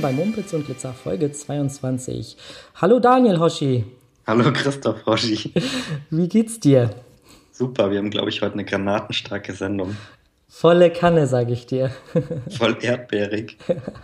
willkommen bei Mumpitz und Glitzer Folge 22. Hallo Daniel Hoschi. Hallo Christoph Roschi. Wie geht's dir? Super, wir haben, glaube ich, heute eine granatenstarke Sendung. Volle Kanne, sage ich dir. Voll erdbeerig.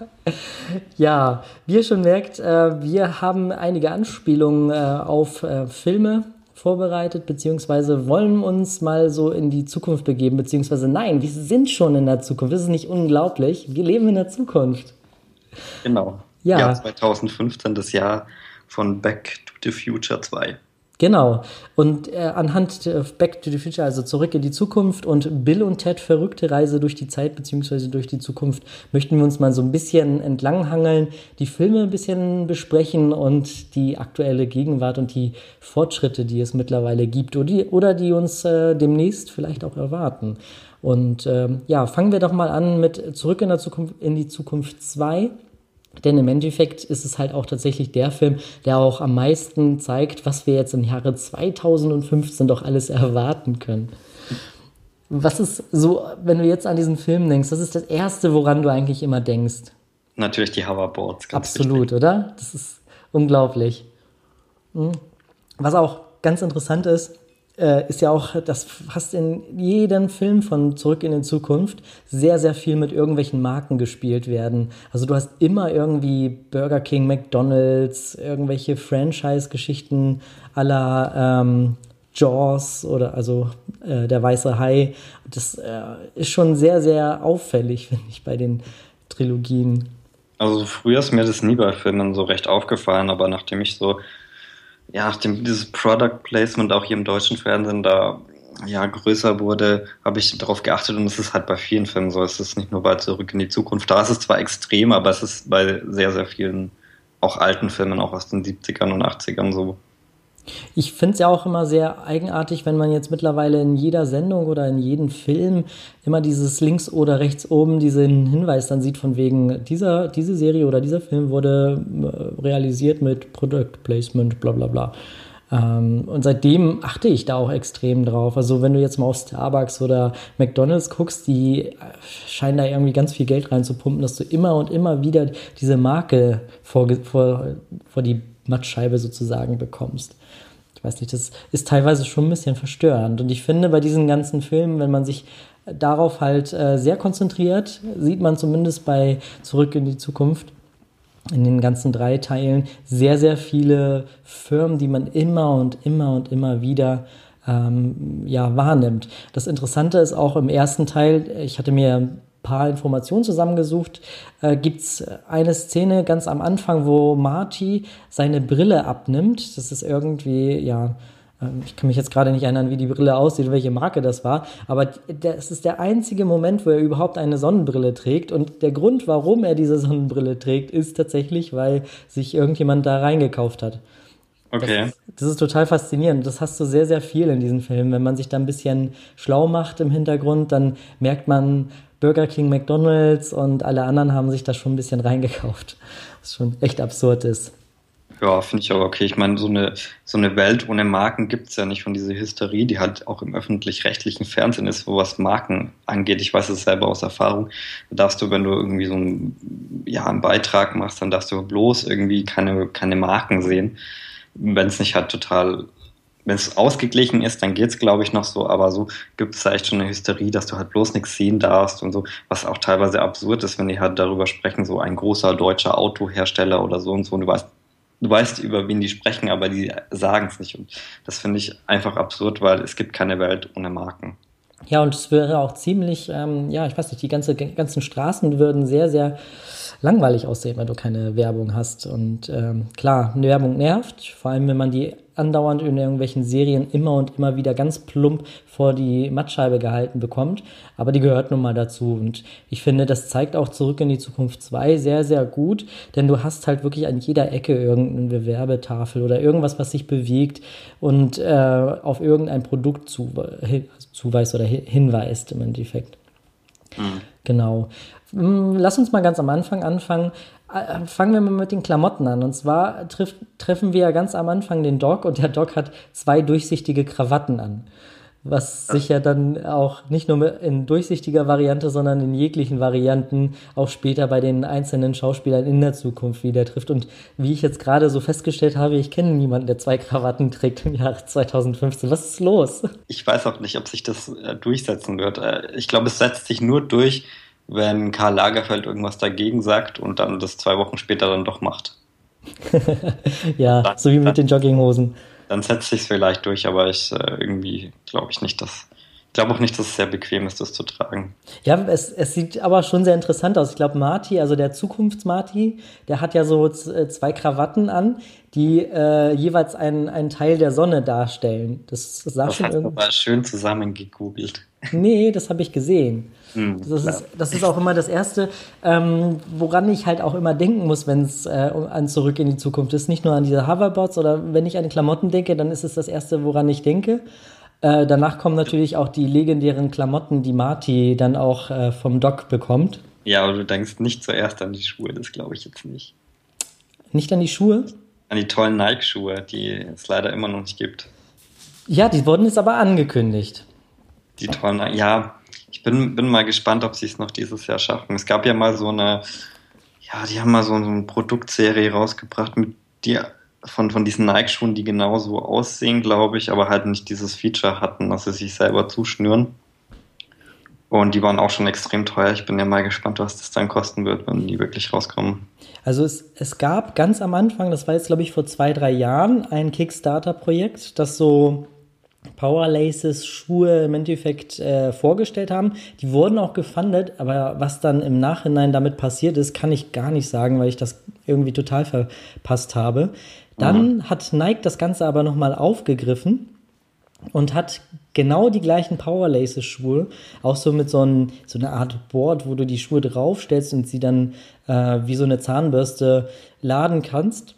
Ja, wie ihr schon merkt, wir haben einige Anspielungen auf Filme vorbereitet, beziehungsweise wollen uns mal so in die Zukunft begeben, beziehungsweise nein, wir sind schon in der Zukunft. Das ist nicht unglaublich. Wir leben in der Zukunft. Genau. Jahr Ja, 2015, das Jahr von Back to the Future 2. genau. Und anhand Back to the Future, also zurück in die Zukunft und Bill und Ted verrückte Reise durch die Zeit bzw. durch die Zukunft, möchten wir uns mal so ein bisschen entlanghangeln, die Filme ein bisschen besprechen und die aktuelle Gegenwart und die Fortschritte, die es mittlerweile gibt oder die uns demnächst vielleicht auch erwarten. Und ja, fangen wir doch mal an mit Zurück in die Zukunft 2. Denn im Endeffekt ist es halt auch tatsächlich der Film, der auch am meisten zeigt, was wir jetzt im Jahre 2015 doch alles erwarten können. Was ist so, wenn du jetzt an diesen Film denkst, was ist das Erste, woran du eigentlich immer denkst? Natürlich die Hoverboards, ganz Absolut, wichtig. oder? Das ist unglaublich. Was auch ganz interessant ist, ist ja auch, dass fast in jedem Film von Zurück in die Zukunft sehr, sehr viel mit irgendwelchen Marken gespielt werden. Also du hast immer irgendwie Burger King, McDonald's, irgendwelche Franchise-Geschichten à la Jaws oder also der weiße Hai. Das ist schon sehr, sehr auffällig, finde ich, bei den Trilogien. Also früher ist mir das nie bei Filmen so recht aufgefallen, aber nachdem dieses Product Placement auch hier im deutschen Fernsehen da ja größer wurde, habe ich darauf geachtet und es ist halt bei vielen Filmen so. Es ist nicht nur bei Zurück in die Zukunft. Da ist es zwar extrem, aber es ist bei sehr, sehr vielen auch alten Filmen, auch aus den 70ern und 80ern so. Ich finde es ja auch immer sehr eigenartig, wenn man jetzt mittlerweile in jeder Sendung oder in jedem Film immer dieses links oder rechts oben diesen Hinweis dann sieht von wegen diese Serie oder dieser Film wurde realisiert mit Product Placement, bla bla bla. Und seitdem achte ich da auch extrem drauf. Also wenn du jetzt mal auf Starbucks oder McDonald's guckst, die scheinen da irgendwie ganz viel Geld reinzupumpen, dass du immer und immer wieder diese Marke vor die Mattscheibe sozusagen bekommst. Ich weiß nicht, das ist teilweise schon ein bisschen verstörend. Und ich finde, bei diesen ganzen Filmen, wenn man sich darauf halt sehr konzentriert, sieht man zumindest bei Zurück in die Zukunft in den ganzen 3 Teilen sehr, sehr viele Firmen, die man immer und immer und immer wieder ja, wahrnimmt. Das Interessante ist auch im ersten Teil, ich hatte mir ein paar Informationen zusammengesucht, gibt es eine Szene ganz am Anfang, wo Marty seine Brille abnimmt. Das ist irgendwie, ja, ich kann mich jetzt gerade nicht erinnern, wie die Brille aussieht, welche Marke das war, aber es ist der einzige Moment, wo er überhaupt eine Sonnenbrille trägt und der Grund, warum er diese Sonnenbrille trägt, ist tatsächlich, weil sich irgendjemand da reingekauft hat. Okay. Das ist total faszinierend. Das hast du sehr, sehr viel in diesen Filmen. Wenn man sich da ein bisschen schlau macht im Hintergrund, dann merkt man, Burger King, McDonald's und alle anderen haben sich da schon ein bisschen reingekauft. Was schon echt absurd ist. Ja, finde ich aber okay. Ich meine, so eine Welt ohne Marken gibt's ja nicht, von dieser Hysterie, die halt auch im öffentlich-rechtlichen Fernsehen ist, wo was Marken angeht. Ich weiß es selber aus Erfahrung. Da darfst du, wenn du irgendwie einen Beitrag machst, dann darfst du bloß irgendwie keine Marken sehen. Wenn es nicht halt wenn es ausgeglichen ist, dann geht's, glaube ich, noch so, aber so gibt es da echt schon eine Hysterie, dass du halt bloß nichts sehen darfst und so, was auch teilweise absurd ist, wenn die halt darüber sprechen, so ein großer deutscher Autohersteller oder so und so, und du weißt, über wen die sprechen, aber die sagen es nicht. Und das finde ich einfach absurd, weil es gibt keine Welt ohne Marken. Ja, und es wäre auch ziemlich, ja, ich weiß nicht, die ganzen Straßen würden sehr, sehr langweilig aussehen, wenn du keine Werbung hast. Und klar, eine Werbung nervt, vor allem wenn man die andauernd in irgendwelchen Serien immer und immer wieder ganz plump vor die Mattscheibe gehalten bekommt. Aber die gehört nun mal dazu. Und ich finde, das zeigt auch Zurück in die Zukunft 2 sehr, sehr gut. Denn du hast halt wirklich an jeder Ecke irgendeine Werbetafel oder irgendwas, was sich bewegt und auf irgendein Produkt zuweist oder hinweist im Endeffekt. Mhm. Genau. Lass uns mal ganz am Anfang anfangen. Fangen wir mal mit den Klamotten an. Und zwar treffen wir ja ganz am Anfang den Doc und der Doc hat 2 durchsichtige Krawatten an. was sich ja dann auch nicht nur in durchsichtiger Variante, sondern in jeglichen Varianten auch später bei den einzelnen Schauspielern in der Zukunft wieder trifft. Und wie ich jetzt gerade so festgestellt habe, ich kenne niemanden, der 2 Krawatten trägt im Jahre 2015. Was ist los? Ich weiß auch nicht, ob sich das durchsetzen wird. Ich glaube, es setzt sich nur durch, wenn Karl Lagerfeld irgendwas dagegen sagt und dann das 2 Wochen später dann doch macht. Ja, Dann, so wie mit dann, den Jogginghosen. dann setzt sich vielleicht durch, aber irgendwie glaube ich nicht, ich glaube auch nicht, dass es sehr bequem ist, das zu tragen. Ja, es sieht aber schon sehr interessant aus. Ich glaube, Marty, also der Zukunfts-Marty, der hat ja so 2 Krawatten an, die jeweils einen Teil der Sonne darstellen. Das sah Das schon hast du irgendwie. aber schön zusammengegoogelt. Nee, das habe ich gesehen. Klar. Das ist auch immer das Erste, woran ich halt auch immer denken muss, wenn es an Zurück in die Zukunft ist. Nicht nur an diese Hoverboards oder wenn ich an Klamotten denke, dann ist es das Erste, woran ich denke. Danach kommen natürlich auch die legendären Klamotten, die Marty dann auch vom Doc bekommt. Ja, aber du denkst nicht zuerst an die Schuhe, das glaube ich jetzt nicht. Nicht an die Schuhe. An die tollen Nike-Schuhe, die es leider immer noch nicht gibt. Ja, die wurden jetzt aber angekündigt. Die tollen, ja, ich bin mal gespannt, ob sie es noch dieses Jahr schaffen. Es gab ja mal die haben mal so eine Produktserie rausgebracht von diesen Nike-Schuhen, die genauso aussehen, glaube ich, aber halt nicht dieses Feature hatten, dass sie sich selber zuschnüren. Und die waren auch schon extrem teuer. Ich bin ja mal gespannt, was das dann kosten wird, wenn die wirklich rauskommen. Also es gab ganz am Anfang, das war jetzt glaube ich vor 2, 3 Jahren, ein Kickstarter-Projekt, das so Power Laces Schuhe im Endeffekt vorgestellt haben. Die wurden auch gefundet, aber was dann im Nachhinein damit passiert ist, kann ich gar nicht sagen, weil ich das irgendwie total verpasst habe. Dann hat Nike das Ganze aber nochmal aufgegriffen und hat genau die gleichen Power Laces Schuhe, auch so mit so einer Art Board, wo du die Schuhe draufstellst und sie dann wie so eine Zahnbürste laden kannst.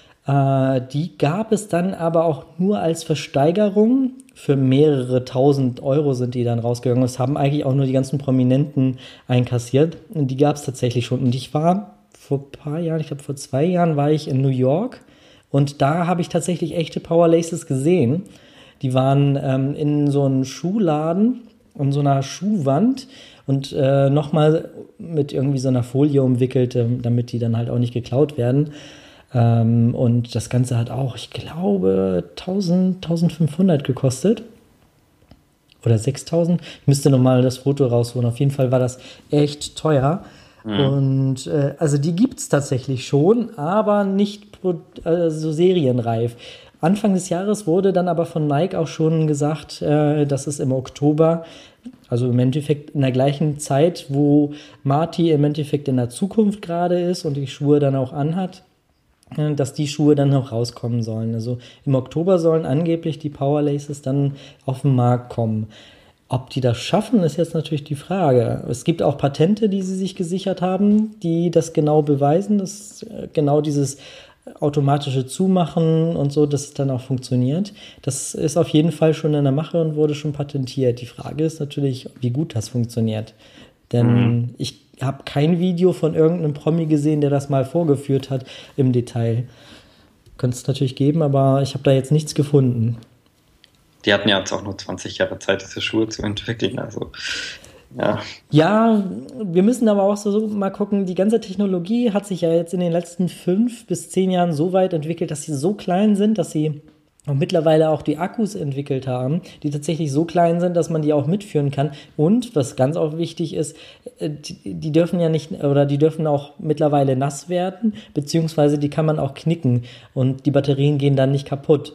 Die gab es dann aber auch nur als Versteigerung. Für mehrere 1.000 € sind die dann rausgegangen. Das haben eigentlich auch nur die ganzen Prominenten einkassiert. Und die gab es tatsächlich schon. Und ich war vor ein paar Jahren, ich glaube vor 2 Jahren, war ich in New York. Und da habe ich tatsächlich echte Power Laces gesehen. Die waren in so einem Schuhladen und so einer Schuhwand und nochmal mit irgendwie so einer Folie umwickelt, damit die dann halt auch nicht geklaut werden. Und das Ganze hat auch, ich glaube, 1.500 gekostet. Oder 6.000. Ich müsste nochmal das Foto rausholen. Auf jeden Fall war das echt teuer. Und also die gibt es tatsächlich schon, aber nicht so serienreif. Anfang des Jahres wurde dann aber von Nike auch schon gesagt, dass es im Oktober, also im Endeffekt in der gleichen Zeit, wo Marty im Endeffekt in der Zukunft gerade ist und die Schuhe dann auch anhat, dass die Schuhe dann noch rauskommen sollen. Also im Oktober sollen angeblich die Power Laces dann auf den Markt kommen. Ob die das schaffen, ist jetzt natürlich die Frage. Es gibt auch Patente, die sie sich gesichert haben, die das genau beweisen, dass genau dieses automatische Zumachen und so, dass es dann auch funktioniert. Das ist auf jeden Fall schon in der Mache und wurde schon patentiert. Die Frage ist natürlich, wie gut das funktioniert. Denn ich habe kein Video von irgendeinem Promi gesehen, der das mal vorgeführt hat im Detail. Könnte es natürlich geben, aber ich habe da jetzt nichts gefunden. Die hatten ja jetzt auch nur 20 Jahre Zeit, diese Schuhe zu entwickeln. Also, ja. Ja, wir müssen aber auch so mal gucken, die ganze Technologie hat sich ja jetzt in den letzten 5 bis 10 Jahren so weit entwickelt, dass sie so klein sind, dass sie und mittlerweile auch die Akkus entwickelt haben, die tatsächlich so klein sind, dass man die auch mitführen kann. Und was ganz auch wichtig ist, die dürfen ja nicht, oder die dürfen auch mittlerweile nass werden, beziehungsweise die kann man auch knicken und die Batterien gehen dann nicht kaputt.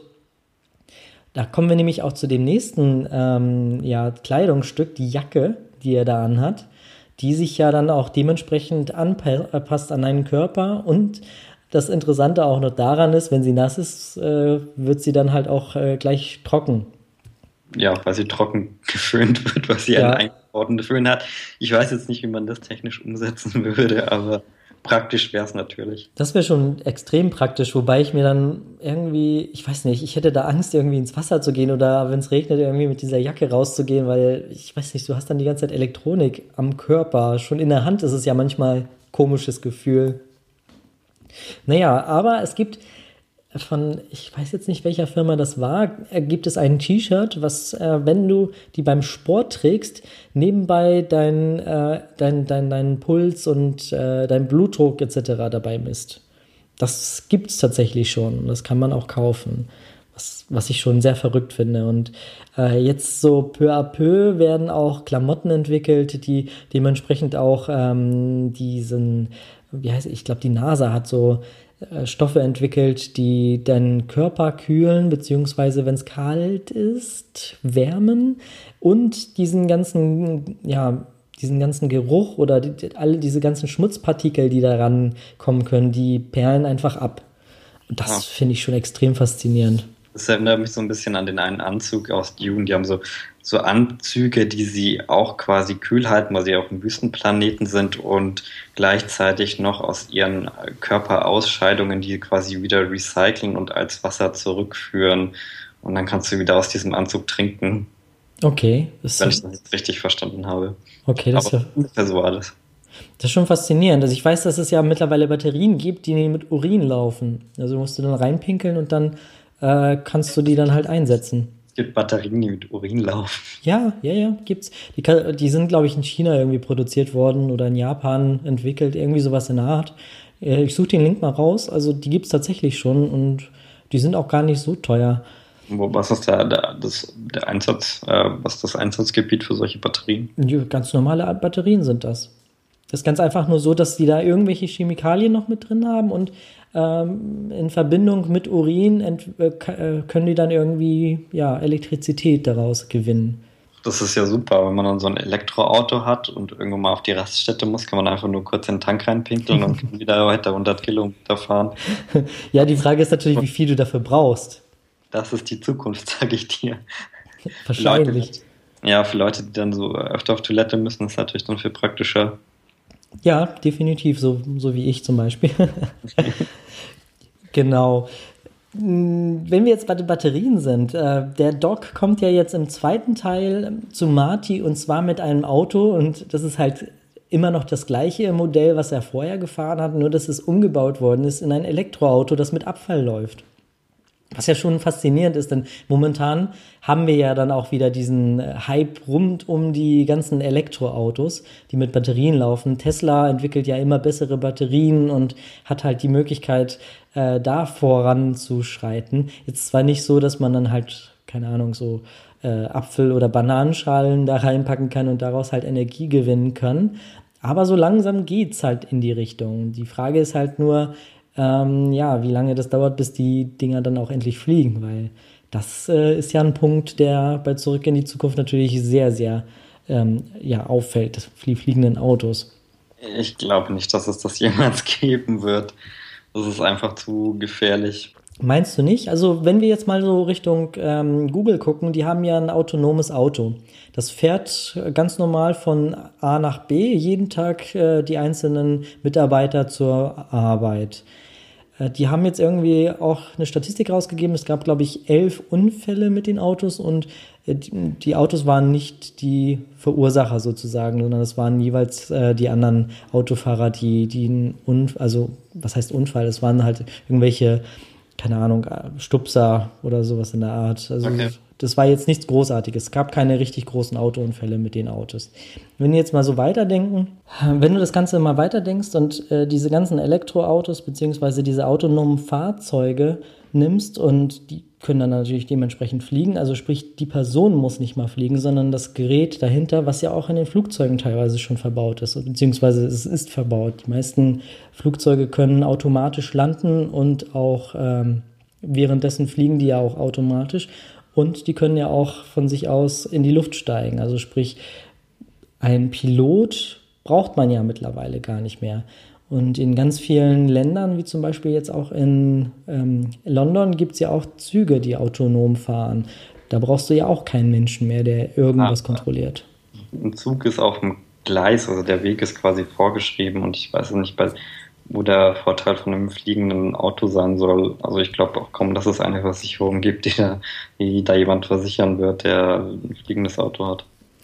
Da kommen wir nämlich auch zu dem nächsten Kleidungsstück, die Jacke, die er da anhat, die sich ja dann auch dementsprechend anpasst an deinen Körper. Und das Interessante auch noch daran ist, wenn sie nass ist, wird sie dann halt auch gleich trocken. Ja, weil sie trocken geföhnt wird, was sie einen eingebauten Föhn hat. Ich weiß jetzt nicht, wie man das technisch umsetzen würde, aber praktisch wäre es natürlich. Das wäre schon extrem praktisch, wobei ich mir dann irgendwie, ich weiß nicht, ich hätte da Angst, irgendwie ins Wasser zu gehen oder wenn es regnet, irgendwie mit dieser Jacke rauszugehen, weil ich weiß nicht, du hast dann die ganze Zeit Elektronik am Körper. Schon in der Hand ist es ja manchmal ein komisches Gefühl. Naja, aber es gibt ich weiß jetzt nicht, welcher Firma das war, gibt es ein T-Shirt, was, wenn du die beim Sport trägst, nebenbei deinen Puls und dein Blutdruck etc. dabei misst. Das gibt es tatsächlich schon. Das kann man auch kaufen. Was ich schon sehr verrückt finde. Und jetzt so peu à peu werden auch Klamotten entwickelt, die dementsprechend auch ich glaube, die NASA hat so Stoffe entwickelt, die deinen Körper kühlen, beziehungsweise, wenn es kalt ist, wärmen und diesen ganzen Geruch oder alle diese ganzen Schmutzpartikel, die daran kommen können, die perlen einfach ab. Und das finde ich schon extrem faszinierend. Das erinnert mich so ein bisschen an den einen Anzug aus Dune. Die haben so Anzüge, die sie auch quasi kühl halten, weil sie auf einem Wüstenplaneten sind und gleichzeitig noch aus ihren Körperausscheidungen, die quasi wieder recyceln und als Wasser zurückführen. Und dann kannst du wieder aus diesem Anzug trinken. Okay. Wenn ich das jetzt richtig verstanden habe. Okay, Aber ungefähr so war das. Das ist schon faszinierend. Also ich weiß, dass es ja mittlerweile Batterien gibt, die mit Urin laufen. Also musst du dann reinpinkeln und dann kannst du die dann halt einsetzen. Es gibt Batterien, die mit Urin laufen. Ja, gibt's. Die sind, glaube ich, in China irgendwie produziert worden oder in Japan entwickelt, irgendwie sowas in der Art. Ich suche den Link mal raus. Also die gibt's tatsächlich schon und die sind auch gar nicht so teuer. Was ist der Einsatz, was ist das Einsatzgebiet für solche Batterien? Ganz normale Batterien sind das. Das ist ganz einfach nur so, dass die da irgendwelche Chemikalien noch mit drin haben und in Verbindung mit Urin können die dann irgendwie Elektrizität daraus gewinnen. Das ist ja super, wenn man dann so ein Elektroauto hat und irgendwann mal auf die Raststätte muss, kann man einfach nur kurz in den Tank reinpinkeln und kann wieder weiter 100 Kilometer fahren. Ja, die Frage ist natürlich, wie viel du dafür brauchst. Das ist die Zukunft, sage ich dir. Wahrscheinlich. Für Leute, die dann so öfter auf Toilette müssen, ist natürlich dann viel praktischer. Ja, definitiv, so wie ich zum Beispiel. Genau. Wenn wir jetzt bei den Batterien sind, der Doc kommt ja jetzt im zweiten Teil zu Marty und zwar mit einem Auto und das ist halt immer noch das gleiche Modell, was er vorher gefahren hat, nur dass es umgebaut worden ist in ein Elektroauto, das mit Abfall läuft. Was ja schon faszinierend ist, denn momentan haben wir ja dann auch wieder diesen Hype rund um die ganzen Elektroautos, die mit Batterien laufen. Tesla entwickelt ja immer bessere Batterien und hat halt die Möglichkeit, da voranzuschreiten. Jetzt zwar nicht so, dass man dann halt, keine Ahnung, so Apfel- oder Bananenschalen da reinpacken kann und daraus halt Energie gewinnen kann, aber so langsam geht's halt in die Richtung. Die Frage ist halt nur, wie lange das dauert, bis die Dinger dann auch endlich fliegen, weil das ist ja ein Punkt, der bei Zurück in die Zukunft natürlich sehr, sehr auffällt, die fliegenden Autos. Ich glaube nicht, dass es das jemals geben wird. Das ist einfach zu gefährlich. Meinst du nicht? Also wenn wir jetzt mal so Richtung Google gucken, die haben ja ein autonomes Auto. Das fährt ganz normal von A nach B, jeden Tag die einzelnen Mitarbeiter zur Arbeit. Die haben jetzt irgendwie auch eine Statistik rausgegeben. Es gab, glaube ich, 11 Unfälle mit den Autos und die Autos waren nicht die Verursacher sozusagen, sondern es waren jeweils die anderen Autofahrer, was heißt Unfall? Es waren halt irgendwelche, keine Ahnung, Stupser oder sowas in der Art. Also okay. Das war jetzt nichts Großartiges. Es gab keine richtig großen Autounfälle mit den Autos. Wenn wir jetzt mal so weiterdenken, wenn du das Ganze mal weiterdenkst und diese ganzen Elektroautos beziehungsweise diese autonomen Fahrzeuge nimmst und die können dann natürlich dementsprechend fliegen, also sprich, die Person muss nicht mal fliegen, sondern das Gerät dahinter, was ja auch in den Flugzeugen teilweise schon verbaut ist, beziehungsweise es ist verbaut. Die meisten Flugzeuge können automatisch landen und auch währenddessen fliegen die ja auch automatisch. Und die können ja auch von sich aus in die Luft steigen. Also sprich, ein Pilot braucht man ja mittlerweile gar nicht mehr. Und in ganz vielen Ländern, wie zum Beispiel jetzt auch in London, gibt es ja auch Züge, die autonom fahren. Da brauchst du ja auch keinen Menschen mehr, der irgendwas kontrolliert. Ein Zug ist auf dem Gleis, also der Weg ist quasi vorgeschrieben. Und ich weiß nicht, wo der Vorteil von einem fliegenden Auto sein soll. Also ich glaube auch kaum, dass es eine Versicherung gibt, die da jemand versichern wird, der ein fliegendes Auto hat.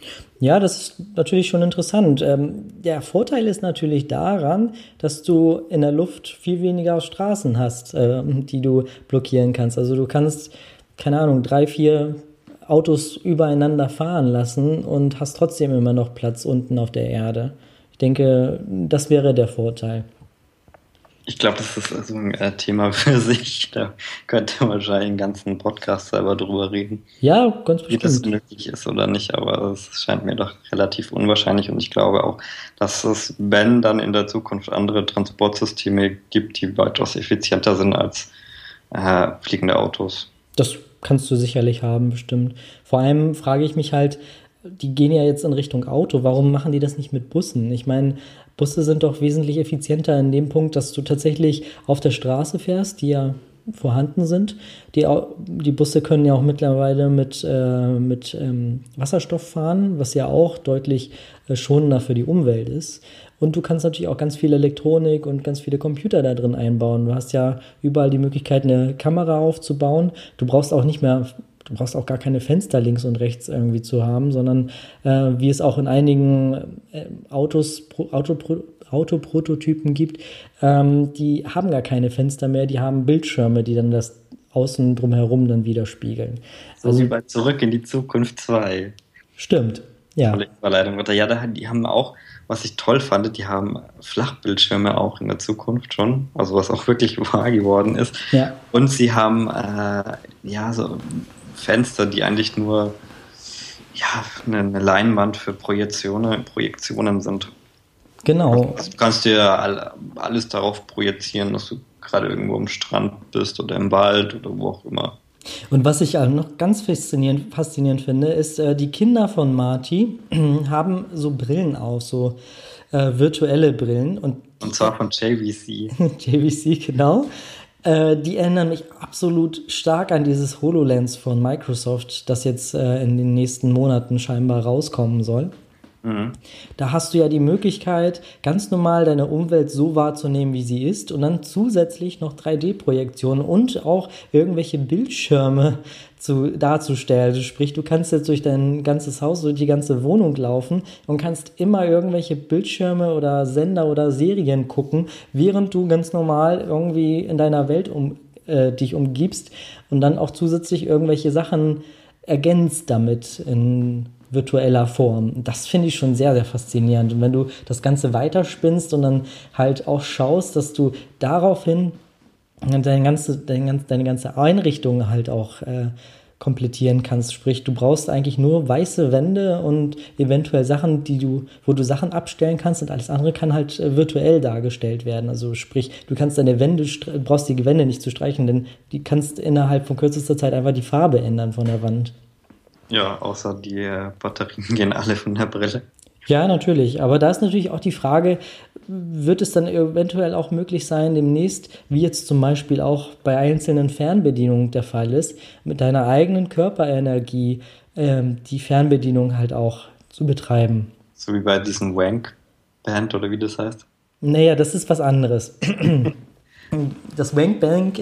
Ja, das ist natürlich schon interessant. Der Vorteil ist natürlich daran, dass du in der Luft viel weniger Straßen hast, die du blockieren kannst. Also du kannst, keine Ahnung, 3, 4 Autos übereinander fahren lassen und hast trotzdem immer noch Platz unten auf der Erde. Ich denke, das wäre der Vorteil. Ich glaube, das ist so ein Thema für sich. Da könnte man wahrscheinlich einen ganzen Podcast selber drüber reden, Ja, ganz wie das bestimmt. möglich ist oder nicht. Aber es scheint mir doch relativ unwahrscheinlich. Und ich glaube auch, dass es, wenn dann in der Zukunft andere Transportsysteme gibt, die weitaus effizienter sind als fliegende Autos. Das kannst du sicherlich haben, bestimmt. Vor allem frage ich mich halt, die gehen ja jetzt in Richtung Auto, warum machen die das nicht mit Bussen? Ich meine, Busse sind doch wesentlich effizienter in dem Punkt, dass du tatsächlich auf der Straße fährst, die ja vorhanden sind. Die Busse können ja auch mittlerweile mit Wasserstoff fahren, was ja auch deutlich schonender für die Umwelt ist. Und du kannst natürlich auch ganz viel Elektronik und ganz viele Computer da drin einbauen. Du hast ja überall die Möglichkeit, eine Kamera aufzubauen. Du brauchst auch gar keine Fenster links und rechts irgendwie zu haben, sondern wie es auch in einigen Autoprototypen gibt, die haben gar keine Fenster mehr, die haben Bildschirme, die dann das Außen drumherum dann widerspiegeln. So wie bei Zurück in die Zukunft 2. Stimmt, ja. Tolle Überleitung. Ja, die haben auch, was ich toll fand, die haben Flachbildschirme auch in der Zukunft schon, also was auch wirklich wahr geworden ist. Ja. Und sie haben so Fenster, die eigentlich nur eine Leinwand für Projektionen sind. Genau. Also du kannst dir alles darauf projizieren, dass du gerade irgendwo am Strand bist oder im Wald oder wo auch immer. Und was ich auch noch ganz faszinierend finde, ist, die Kinder von Marty haben so Brillen auf, so virtuelle Brillen. Und zwar von JVC. JVC, genau. Die erinnern mich absolut stark an dieses HoloLens von Microsoft, das jetzt in den nächsten Monaten scheinbar rauskommen soll. Mhm. Da hast du ja die Möglichkeit, ganz normal deine Umwelt so wahrzunehmen, wie sie ist und dann zusätzlich noch 3D-Projektionen und auch irgendwelche Bildschirme darzustellen. Also sprich, du kannst jetzt durch dein ganzes Haus, durch die ganze Wohnung laufen und kannst immer irgendwelche Bildschirme oder Sender oder Serien gucken, während du ganz normal irgendwie in deiner Welt dich umgibst und dann auch zusätzlich irgendwelche Sachen ergänzt damit in virtueller Form. Das finde ich schon sehr, sehr faszinierend. Und wenn du das Ganze weiterspinnst und dann halt auch schaust, dass du daraufhin deine ganze Einrichtung halt auch komplettieren kannst. Sprich, du brauchst eigentlich nur weiße Wände und eventuell Sachen, wo du Sachen abstellen kannst und alles andere kann halt virtuell dargestellt werden. Also sprich, du kannst brauchst die Wände nicht zu streichen, denn die kannst innerhalb von kürzester Zeit einfach die Farbe ändern von der Wand. Ja, außer die Batterien gehen alle von der Brille. Ja, natürlich. Aber da ist natürlich auch die Frage, wird es dann eventuell auch möglich sein, demnächst, wie jetzt zum Beispiel auch bei einzelnen Fernbedienungen der Fall ist, mit deiner eigenen Körperenergie die Fernbedienung halt auch zu betreiben. So wie bei diesem Wank-Band oder wie das heißt? Naja, das ist was anderes. Das Wank-Band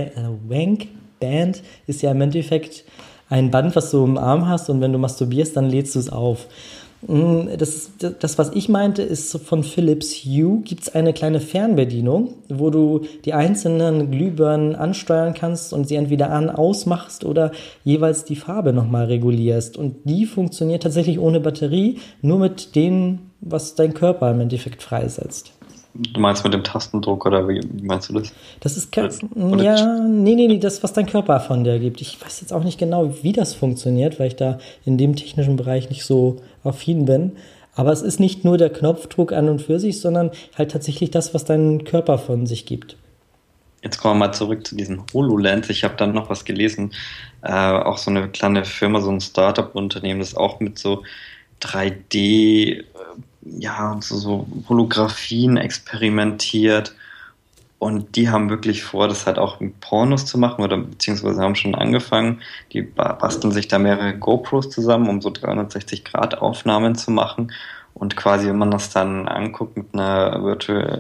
ist ja im Endeffekt ein Band, was du im Arm hast und wenn du masturbierst, dann lädst du es auf. Das, was ich meinte, ist von Philips Hue gibt es eine kleine Fernbedienung, wo du die einzelnen Glühbirnen ansteuern kannst und sie entweder ausmachst oder jeweils die Farbe nochmal regulierst. Und die funktioniert tatsächlich ohne Batterie, nur mit dem, was dein Körper im Endeffekt freisetzt. Du meinst mit dem Tastendruck oder wie meinst du das? Das ist nee, das, was dein Körper von dir gibt. Ich weiß jetzt auch nicht genau, wie das funktioniert, weil ich da in dem technischen Bereich nicht so affin bin. Aber es ist nicht nur der Knopfdruck an und für sich, sondern halt tatsächlich das, was dein Körper von sich gibt. Jetzt kommen wir mal zurück zu diesen HoloLens. Ich habe dann noch was gelesen, auch so eine kleine Firma, so ein Startup-Unternehmen, das auch mit so 3D und so Holographien experimentiert und die haben wirklich vor, das halt auch mit Pornos zu machen oder beziehungsweise haben schon angefangen. Die basteln sich da mehrere GoPros zusammen, um so 360-Grad-Aufnahmen zu machen und quasi, wenn man das dann anguckt mit einer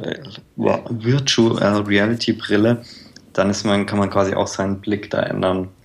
Virtual Reality Brille, dann kann man quasi auch seinen Blick da ändern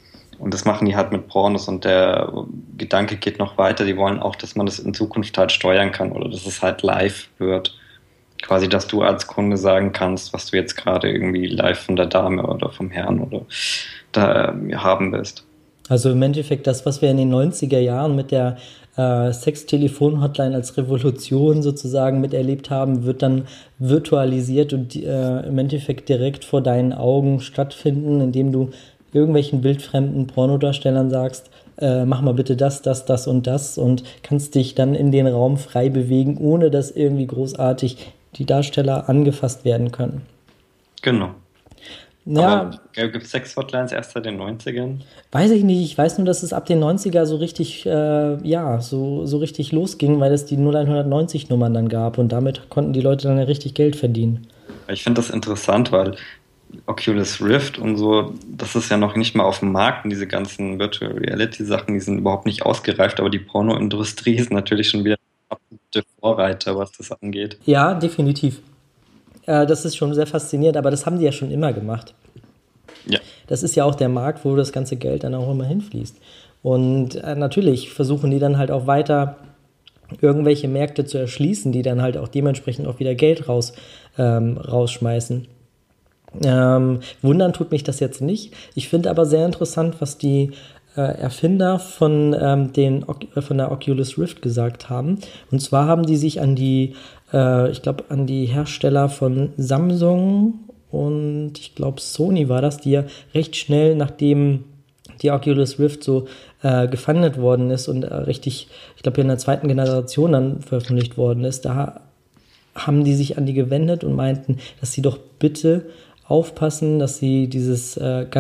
Und das machen die halt mit Pornos und der Gedanke geht noch weiter. Die wollen auch, dass man das in Zukunft halt steuern kann oder dass es halt live wird. Quasi, dass du als Kunde sagen kannst, was du jetzt gerade irgendwie live von der Dame oder vom Herrn oder da haben willst. Also im Endeffekt das, was wir in den 90er Jahren mit der Sextelefon-Hotline als Revolution sozusagen miterlebt haben, wird dann virtualisiert und im Endeffekt direkt vor deinen Augen stattfinden, indem du irgendwelchen wildfremden Pornodarstellern sagst, mach mal bitte das und das und kannst dich dann in den Raum frei bewegen, ohne dass irgendwie großartig die Darsteller angefasst werden können. Genau. Ja, gibt es Sex-Hotlines erst seit den 90ern? weiß ich nicht. Ich weiß nur, dass es ab den 90er so richtig, so richtig losging, weil es die 0190-Nummern dann gab und damit konnten die Leute dann ja richtig Geld verdienen. Ich finde das interessant, weil Oculus Rift und so, das ist ja noch nicht mal auf dem Markt und diese ganzen Virtual Reality Sachen, die sind überhaupt nicht ausgereift, aber die Pornoindustrie ist natürlich schon wieder ein absoluter Vorreiter, was das angeht. Ja, definitiv. Das ist schon sehr faszinierend, aber das haben die ja schon immer gemacht. Ja. Das ist ja auch der Markt, wo das ganze Geld dann auch immer hinfließt. Und natürlich versuchen die dann halt auch weiter irgendwelche Märkte zu erschließen, die dann halt auch dementsprechend auch wieder Geld rausschmeißen. Wundern tut mich das jetzt nicht. Ich finde aber sehr interessant, was die Erfinder von der Oculus Rift gesagt haben. Und zwar haben die sich an die Hersteller von Samsung und ich glaube Sony war das, die ja recht schnell, nachdem die Oculus Rift so gefundet worden ist und richtig, ich glaube in der zweiten Generation dann veröffentlicht worden ist, da haben die sich an die gewendet und meinten, dass sie doch bitte aufpassen, dass sie diesen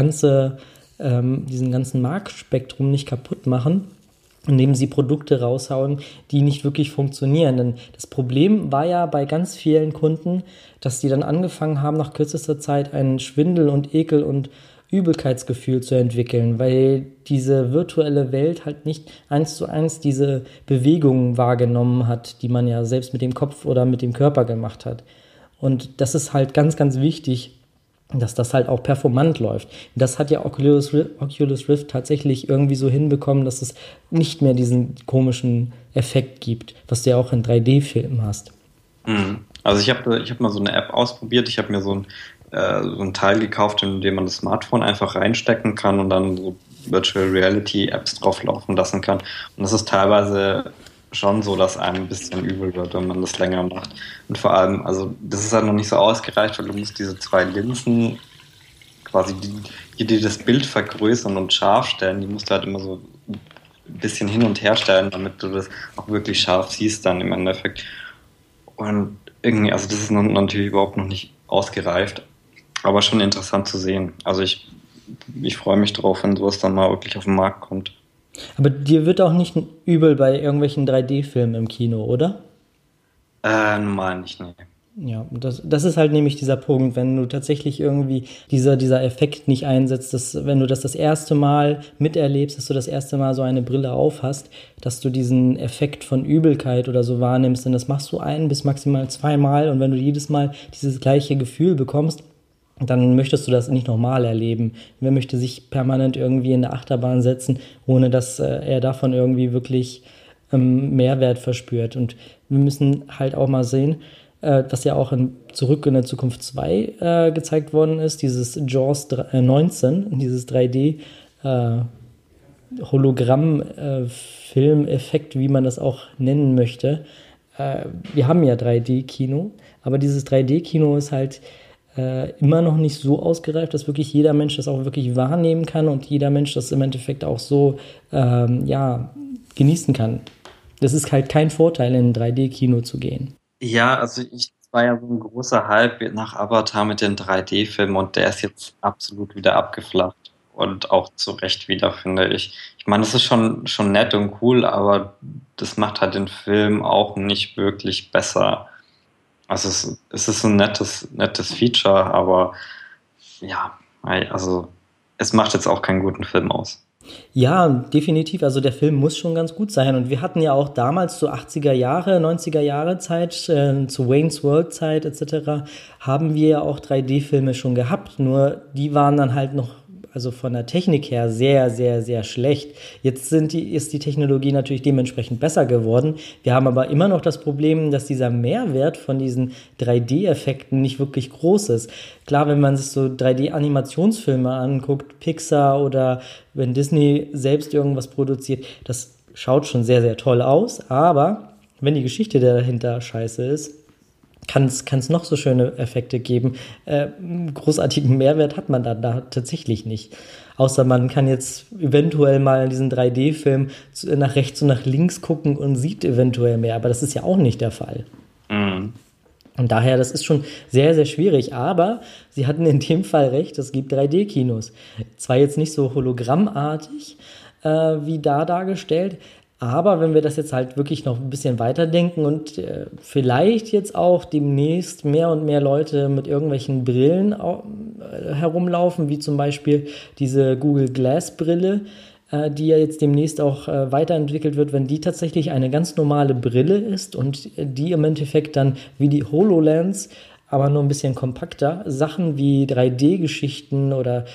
ganzen Marktspektrum nicht kaputt machen, indem sie Produkte raushauen, die nicht wirklich funktionieren. Denn das Problem war ja bei ganz vielen Kunden, dass die dann angefangen haben, nach kürzester Zeit einen Schwindel und Ekel und Übelkeitsgefühl zu entwickeln, weil diese virtuelle Welt halt nicht 1:1 diese Bewegungen wahrgenommen hat, die man ja selbst mit dem Kopf oder mit dem Körper gemacht hat. Und das ist halt ganz, ganz wichtig, dass das halt auch performant läuft. Das hat ja Oculus Rift tatsächlich irgendwie so hinbekommen, dass es nicht mehr diesen komischen Effekt gibt, was du ja auch in 3D-Filmen hast. Also ich hab mal so eine App ausprobiert, ich habe mir so ein Teil gekauft, in dem man das Smartphone einfach reinstecken kann und dann so Virtual Reality Apps drauf laufen lassen kann. Und das ist teilweise schon so, dass einem ein bisschen übel wird, wenn man das länger macht. Und vor allem, also das ist halt noch nicht so ausgereift, weil du musst diese zwei Linsen quasi, die das Bild vergrößern und scharf stellen, die musst du halt immer so ein bisschen hin und her stellen, damit du das auch wirklich scharf siehst dann im Endeffekt. Und irgendwie, also das ist natürlich überhaupt noch nicht ausgereift, aber schon interessant zu sehen. Also ich freue mich drauf, wenn sowas dann mal wirklich auf den Markt kommt. Aber dir wird auch nicht übel bei irgendwelchen 3D-Filmen im Kino, oder? Normal nicht, nee. Ja, das ist halt nämlich dieser Punkt, wenn du tatsächlich irgendwie dieser Effekt nicht einsetzt, dass wenn du das erste Mal miterlebst, dass du das erste Mal so eine Brille auf hast, dass du diesen Effekt von Übelkeit oder so wahrnimmst, denn das machst du ein bis maximal zweimal und wenn du jedes Mal dieses gleiche Gefühl bekommst, dann möchtest du das nicht nochmal erleben. Wer möchte sich permanent irgendwie in der Achterbahn setzen, ohne dass er davon irgendwie wirklich Mehrwert verspürt. Und wir müssen halt auch mal sehen, was ja auch in Zurück in der Zukunft 2 gezeigt worden ist, dieses Jaws 19, dieses 3D Hologramm-Filmeffekt, wie man das auch nennen möchte. Wir haben ja 3D-Kino, aber dieses 3D-Kino ist halt immer noch nicht so ausgereift, dass wirklich jeder Mensch das auch wirklich wahrnehmen kann und jeder Mensch das im Endeffekt auch so genießen kann. Das ist halt kein Vorteil, in ein 3D-Kino zu gehen. Ja, also es war ja so ein großer Hype nach Avatar mit den 3D-Filmen und der ist jetzt absolut wieder abgeflacht und auch zu Recht wieder, finde ich. Ich meine, das ist schon nett und cool, aber das macht halt den Film auch nicht wirklich besser. Also es ist ein nettes Feature, aber ja, also es macht jetzt auch keinen guten Film aus. Ja, definitiv. Also der Film muss schon ganz gut sein. Und wir hatten ja auch damals zur 80er Jahre, 90er Jahre Zeit, zu Wayne's World Zeit etc., haben wir ja auch 3D-Filme schon gehabt. Nur die waren dann halt noch also von der Technik her sehr, sehr, sehr schlecht. Jetzt ist die Technologie natürlich dementsprechend besser geworden. Wir haben aber immer noch das Problem, dass dieser Mehrwert von diesen 3D-Effekten nicht wirklich groß ist. Klar, wenn man sich so 3D-Animationsfilme anguckt, Pixar oder wenn Disney selbst irgendwas produziert, das schaut schon sehr, sehr toll aus, aber wenn die Geschichte dahinter scheiße ist, kann es noch so schöne Effekte geben. Großartigen Mehrwert hat man da tatsächlich nicht. Außer man kann jetzt eventuell mal in diesen 3D-Film nach rechts und nach links gucken und sieht eventuell mehr, aber das ist ja auch nicht der Fall. Und daher, das ist schon sehr, sehr schwierig, aber sie hatten in dem Fall recht, es gibt 3D-Kinos. Zwar jetzt nicht so hologrammartig wie da dargestellt, aber wenn wir das jetzt halt wirklich noch ein bisschen weiterdenken und vielleicht jetzt auch demnächst mehr und mehr Leute mit irgendwelchen Brillen herumlaufen, wie zum Beispiel diese Google Glass Brille, die ja jetzt demnächst auch weiterentwickelt wird, wenn die tatsächlich eine ganz normale Brille ist und die im Endeffekt dann wie die HoloLens, aber nur ein bisschen kompakter, Sachen wie 3D-Geschichten oder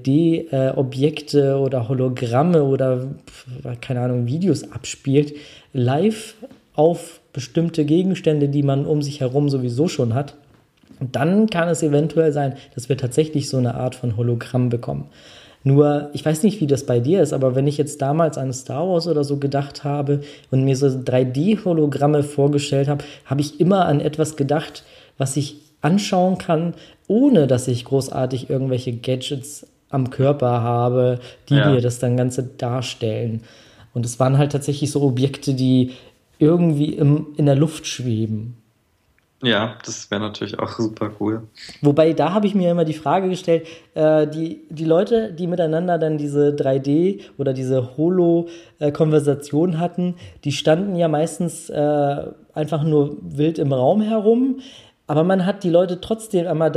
3D-Objekte oder Hologramme oder, keine Ahnung, Videos abspielt, live auf bestimmte Gegenstände, die man um sich herum sowieso schon hat. Und dann kann es eventuell sein, dass wir tatsächlich so eine Art von Hologramm bekommen. Nur, ich weiß nicht, wie das bei dir ist, aber wenn ich jetzt damals an Star Wars oder so gedacht habe und mir so 3D-Hologramme vorgestellt habe, habe ich immer an etwas gedacht, was ich anschauen kann, ohne dass ich großartig irgendwelche Gadgets am Körper habe, die mir das dann Ganze darstellen. Und es waren halt tatsächlich so Objekte, die irgendwie in der Luft schweben. Ja, das wäre natürlich auch super cool. Wobei, da habe ich mir immer die Frage gestellt, die Leute, die miteinander dann diese 3D- oder diese Holo-Konversation hatten, die standen ja meistens einfach nur wild im Raum herum, aber man hat die Leute trotzdem einmal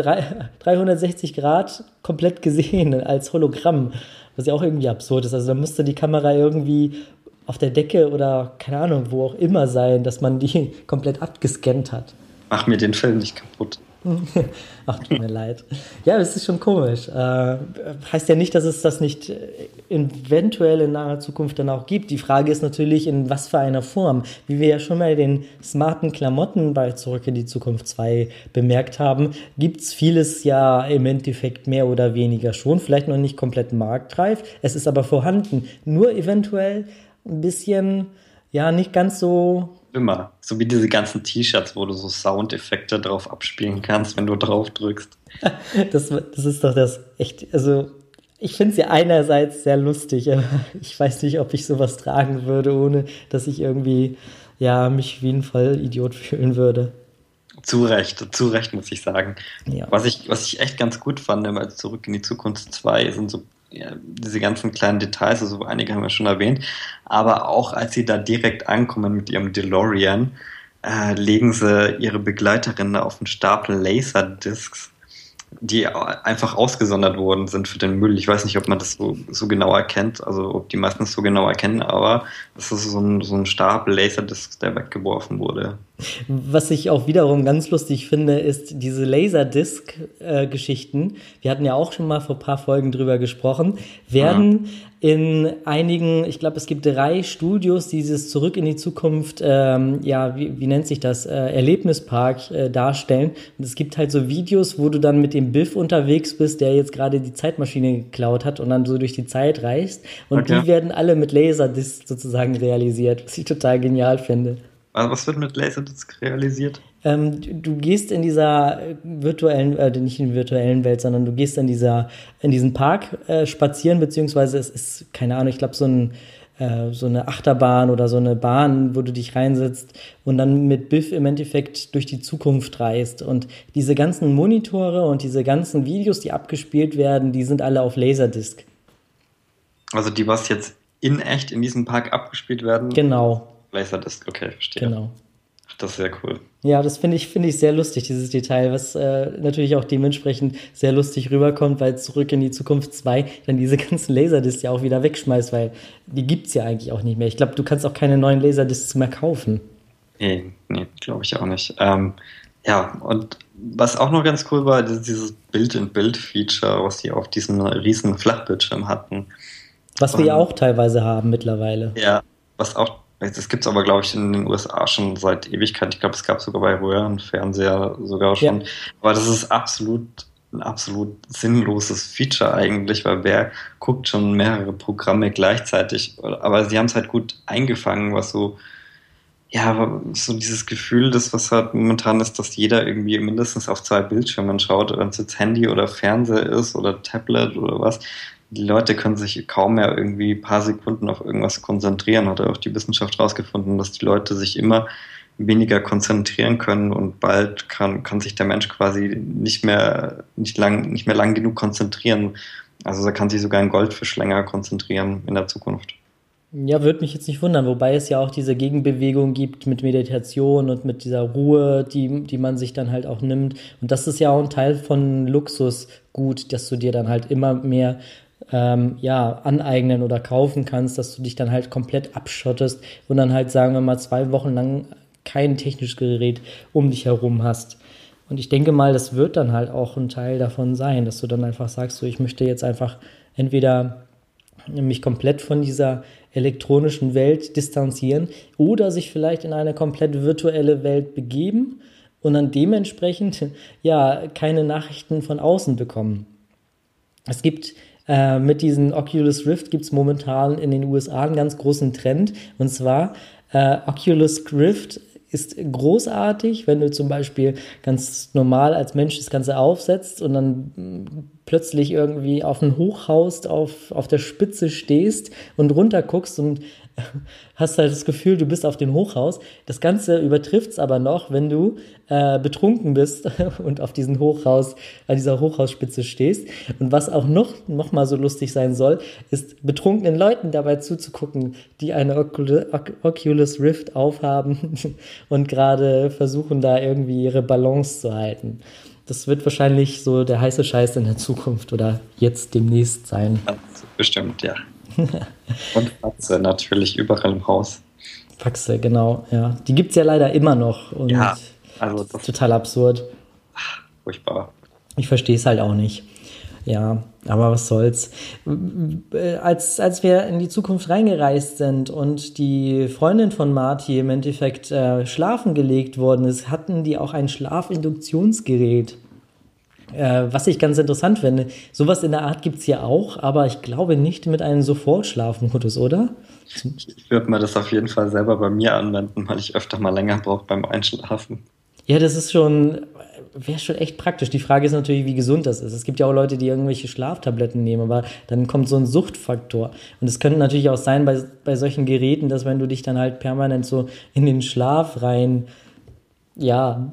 360 Grad komplett gesehen als Hologramm, was ja auch irgendwie absurd ist. Also da müsste die Kamera irgendwie auf der Decke oder, keine Ahnung, wo auch immer sein, dass man die komplett abgescannt hat. Mach mir den Film nicht kaputt. Ach, tut mir leid. Ja, das ist schon komisch. Heißt ja nicht, dass es das nicht eventuell in naher Zukunft dann auch gibt. Die Frage ist natürlich, in was für einer Form. Wie wir ja schon mal den smarten Klamotten bei Zurück in die Zukunft 2 bemerkt haben, gibt es vieles ja im Endeffekt mehr oder weniger schon. Vielleicht noch nicht komplett marktreif. Es ist aber vorhanden. Nur eventuell ein bisschen, ja, nicht ganz so... Immer. So wie diese ganzen T-Shirts, wo du so Soundeffekte drauf abspielen kannst, wenn du drauf drückst. Das ist doch das echt, also ich finde es ja einerseits sehr lustig, aber ich weiß nicht, ob ich sowas tragen würde, ohne dass ich irgendwie, ja, mich wie ein Vollidiot fühlen würde. Zu Recht muss ich sagen. Ja. Was ich echt ganz gut fand, bei Zurück in die Zukunft 2 sind so diese ganzen kleinen Details, also einige haben wir schon erwähnt, aber auch als sie da direkt ankommen mit ihrem DeLorean, legen sie ihre Begleiterinnen auf einen Stapel Laserdiscs, die einfach ausgesondert worden sind für den Müll. Ich weiß nicht, ob man das so genau erkennt, also ob die meisten es so genau erkennen, aber das ist so ein Stapel Laserdiscs, der weggeworfen wurde. Was ich auch wiederum ganz lustig finde, ist diese Laserdisc-Geschichten, wir hatten ja auch schon mal vor ein paar Folgen drüber gesprochen, werden in einigen, ich glaube, es gibt 3 Studios, die dieses Zurück in die Zukunft, wie nennt sich das, Erlebnispark darstellen. Und es gibt halt so Videos, wo du dann mit dem Biff unterwegs bist, der jetzt gerade die Zeitmaschine geklaut hat und dann so durch die Zeit reist. Und die werden alle mit Laserdisc sozusagen realisiert, was ich total genial finde. Was wird mit Laserdisc realisiert? Du gehst in dieser virtuellen, nicht in der virtuellen Welt, sondern du gehst in diesen Park spazieren, beziehungsweise es ist, keine Ahnung, ich glaube so eine Achterbahn oder so eine Bahn, wo du dich reinsetzt und dann mit Biff im Endeffekt durch die Zukunft reist. Und diese ganzen Monitore und diese ganzen Videos, die abgespielt werden, die sind alle auf Laserdisc. Also die, was jetzt in echt in diesem Park abgespielt werden? Genau. Laserdisc, okay, verstehe. Genau. Ach, das ist sehr cool. Ja, das finde ich sehr lustig, dieses Detail, was natürlich auch dementsprechend sehr lustig rüberkommt, weil Zurück in die Zukunft 2 dann diese ganzen Laserdiscs ja auch wieder wegschmeißt, weil die gibt's ja eigentlich auch nicht mehr. Ich glaube, du kannst auch keine neuen Laserdiscs mehr kaufen. Nee, glaube ich auch nicht. Ja, und was auch noch ganz cool war, ist dieses Bild-in-Bild-Feature, was die auf diesem riesen Flachbildschirm hatten. Was wir ja Und auch teilweise haben mittlerweile. ja, was auch, das gibt's aber, glaube ich, in den USA schon seit Ewigkeit. Ich glaube, es gab sogar bei Röhrenfernseher sogar Ja, schon. Aber das ist ein absolut sinnloses Feature eigentlich, weil wer guckt schon mehrere Programme gleichzeitig? Aber sie haben es halt gut eingefangen, was so, ja, aber so dieses Gefühl, das was halt momentan ist, dass jeder irgendwie mindestens auf zwei Bildschirmen schaut, wenn es jetzt Handy oder Fernseher ist oder Tablet oder was. Die Leute können sich kaum mehr irgendwie ein paar Sekunden auf irgendwas konzentrieren. Hat auch die Wissenschaft herausgefunden, dass die Leute sich immer weniger konzentrieren können und bald kann sich der Mensch quasi nicht mehr lang genug konzentrieren. Also da kann sich sogar ein Goldfisch länger konzentrieren in der Zukunft. ja, würde mich jetzt nicht wundern, wobei es ja auch diese Gegenbewegung gibt mit Meditation und mit dieser Ruhe, die man sich dann halt auch nimmt. Und das ist ja auch ein Teil von Luxusgut, dass du dir dann halt immer mehr ja, aneignen oder kaufen kannst, dass du dich dann halt komplett abschottest und dann halt, sagen wir mal, 2 Wochen lang kein technisches Gerät um dich herum hast. Und ich denke mal, das wird dann halt auch ein Teil davon sein, dass du dann einfach sagst, so, ich möchte jetzt einfach entweder mich komplett von dieser elektronischen Welt distanzieren oder sich vielleicht in eine komplett virtuelle Welt begeben und dann dementsprechend ja keine Nachrichten von außen bekommen. Es gibt mit diesen Oculus Rift gibt es momentan in den USA einen ganz großen Trend. Und zwar Oculus Rift ist großartig, wenn du zum Beispiel ganz normal als Mensch das Ganze aufsetzt und dann plötzlich irgendwie auf ein Hochhaus auf der Spitze stehst und runter guckst und hast halt das Gefühl, du bist auf dem Hochhaus. Das Ganze übertrifft es aber noch, wenn du betrunken bist und auf diesen Hochhaus, an dieser Hochhausspitze stehst. Und was auch noch mal so lustig sein soll, ist betrunkenen Leuten dabei zuzugucken, die eine Oculus Rift aufhaben und gerade versuchen, da irgendwie ihre Balance zu halten. Das wird wahrscheinlich so der heiße Scheiß in der Zukunft oder jetzt demnächst sein. Also bestimmt, ja. Und Katze natürlich überall im Haus. Faxe, genau, ja. Die gibt es ja leider immer noch und Ja, also das ist das ist total absurd. furchtbar. Ich verstehe es halt auch nicht. Ja, aber was soll's. Als wir in die Zukunft reingereist sind und die Freundin von Marty im Endeffekt schlafen gelegt worden ist, hatten die auch ein Schlafinduktionsgerät. Was ich ganz interessant finde. Sowas in der Art gibt's hier auch, aber ich glaube nicht mit einem Sofortschlafmodus, oder? Ich würde mir das auf jeden Fall selber bei mir anwenden, weil ich öfter mal länger brauche beim Einschlafen. Ja, wäre schon echt praktisch. Die Frage ist natürlich, wie gesund das ist. Es gibt ja auch Leute, die irgendwelche Schlaftabletten nehmen, aber dann kommt so ein Suchtfaktor. Und es könnte natürlich auch sein bei solchen Geräten, dass wenn du dich dann halt permanent so in den Schlaf ja,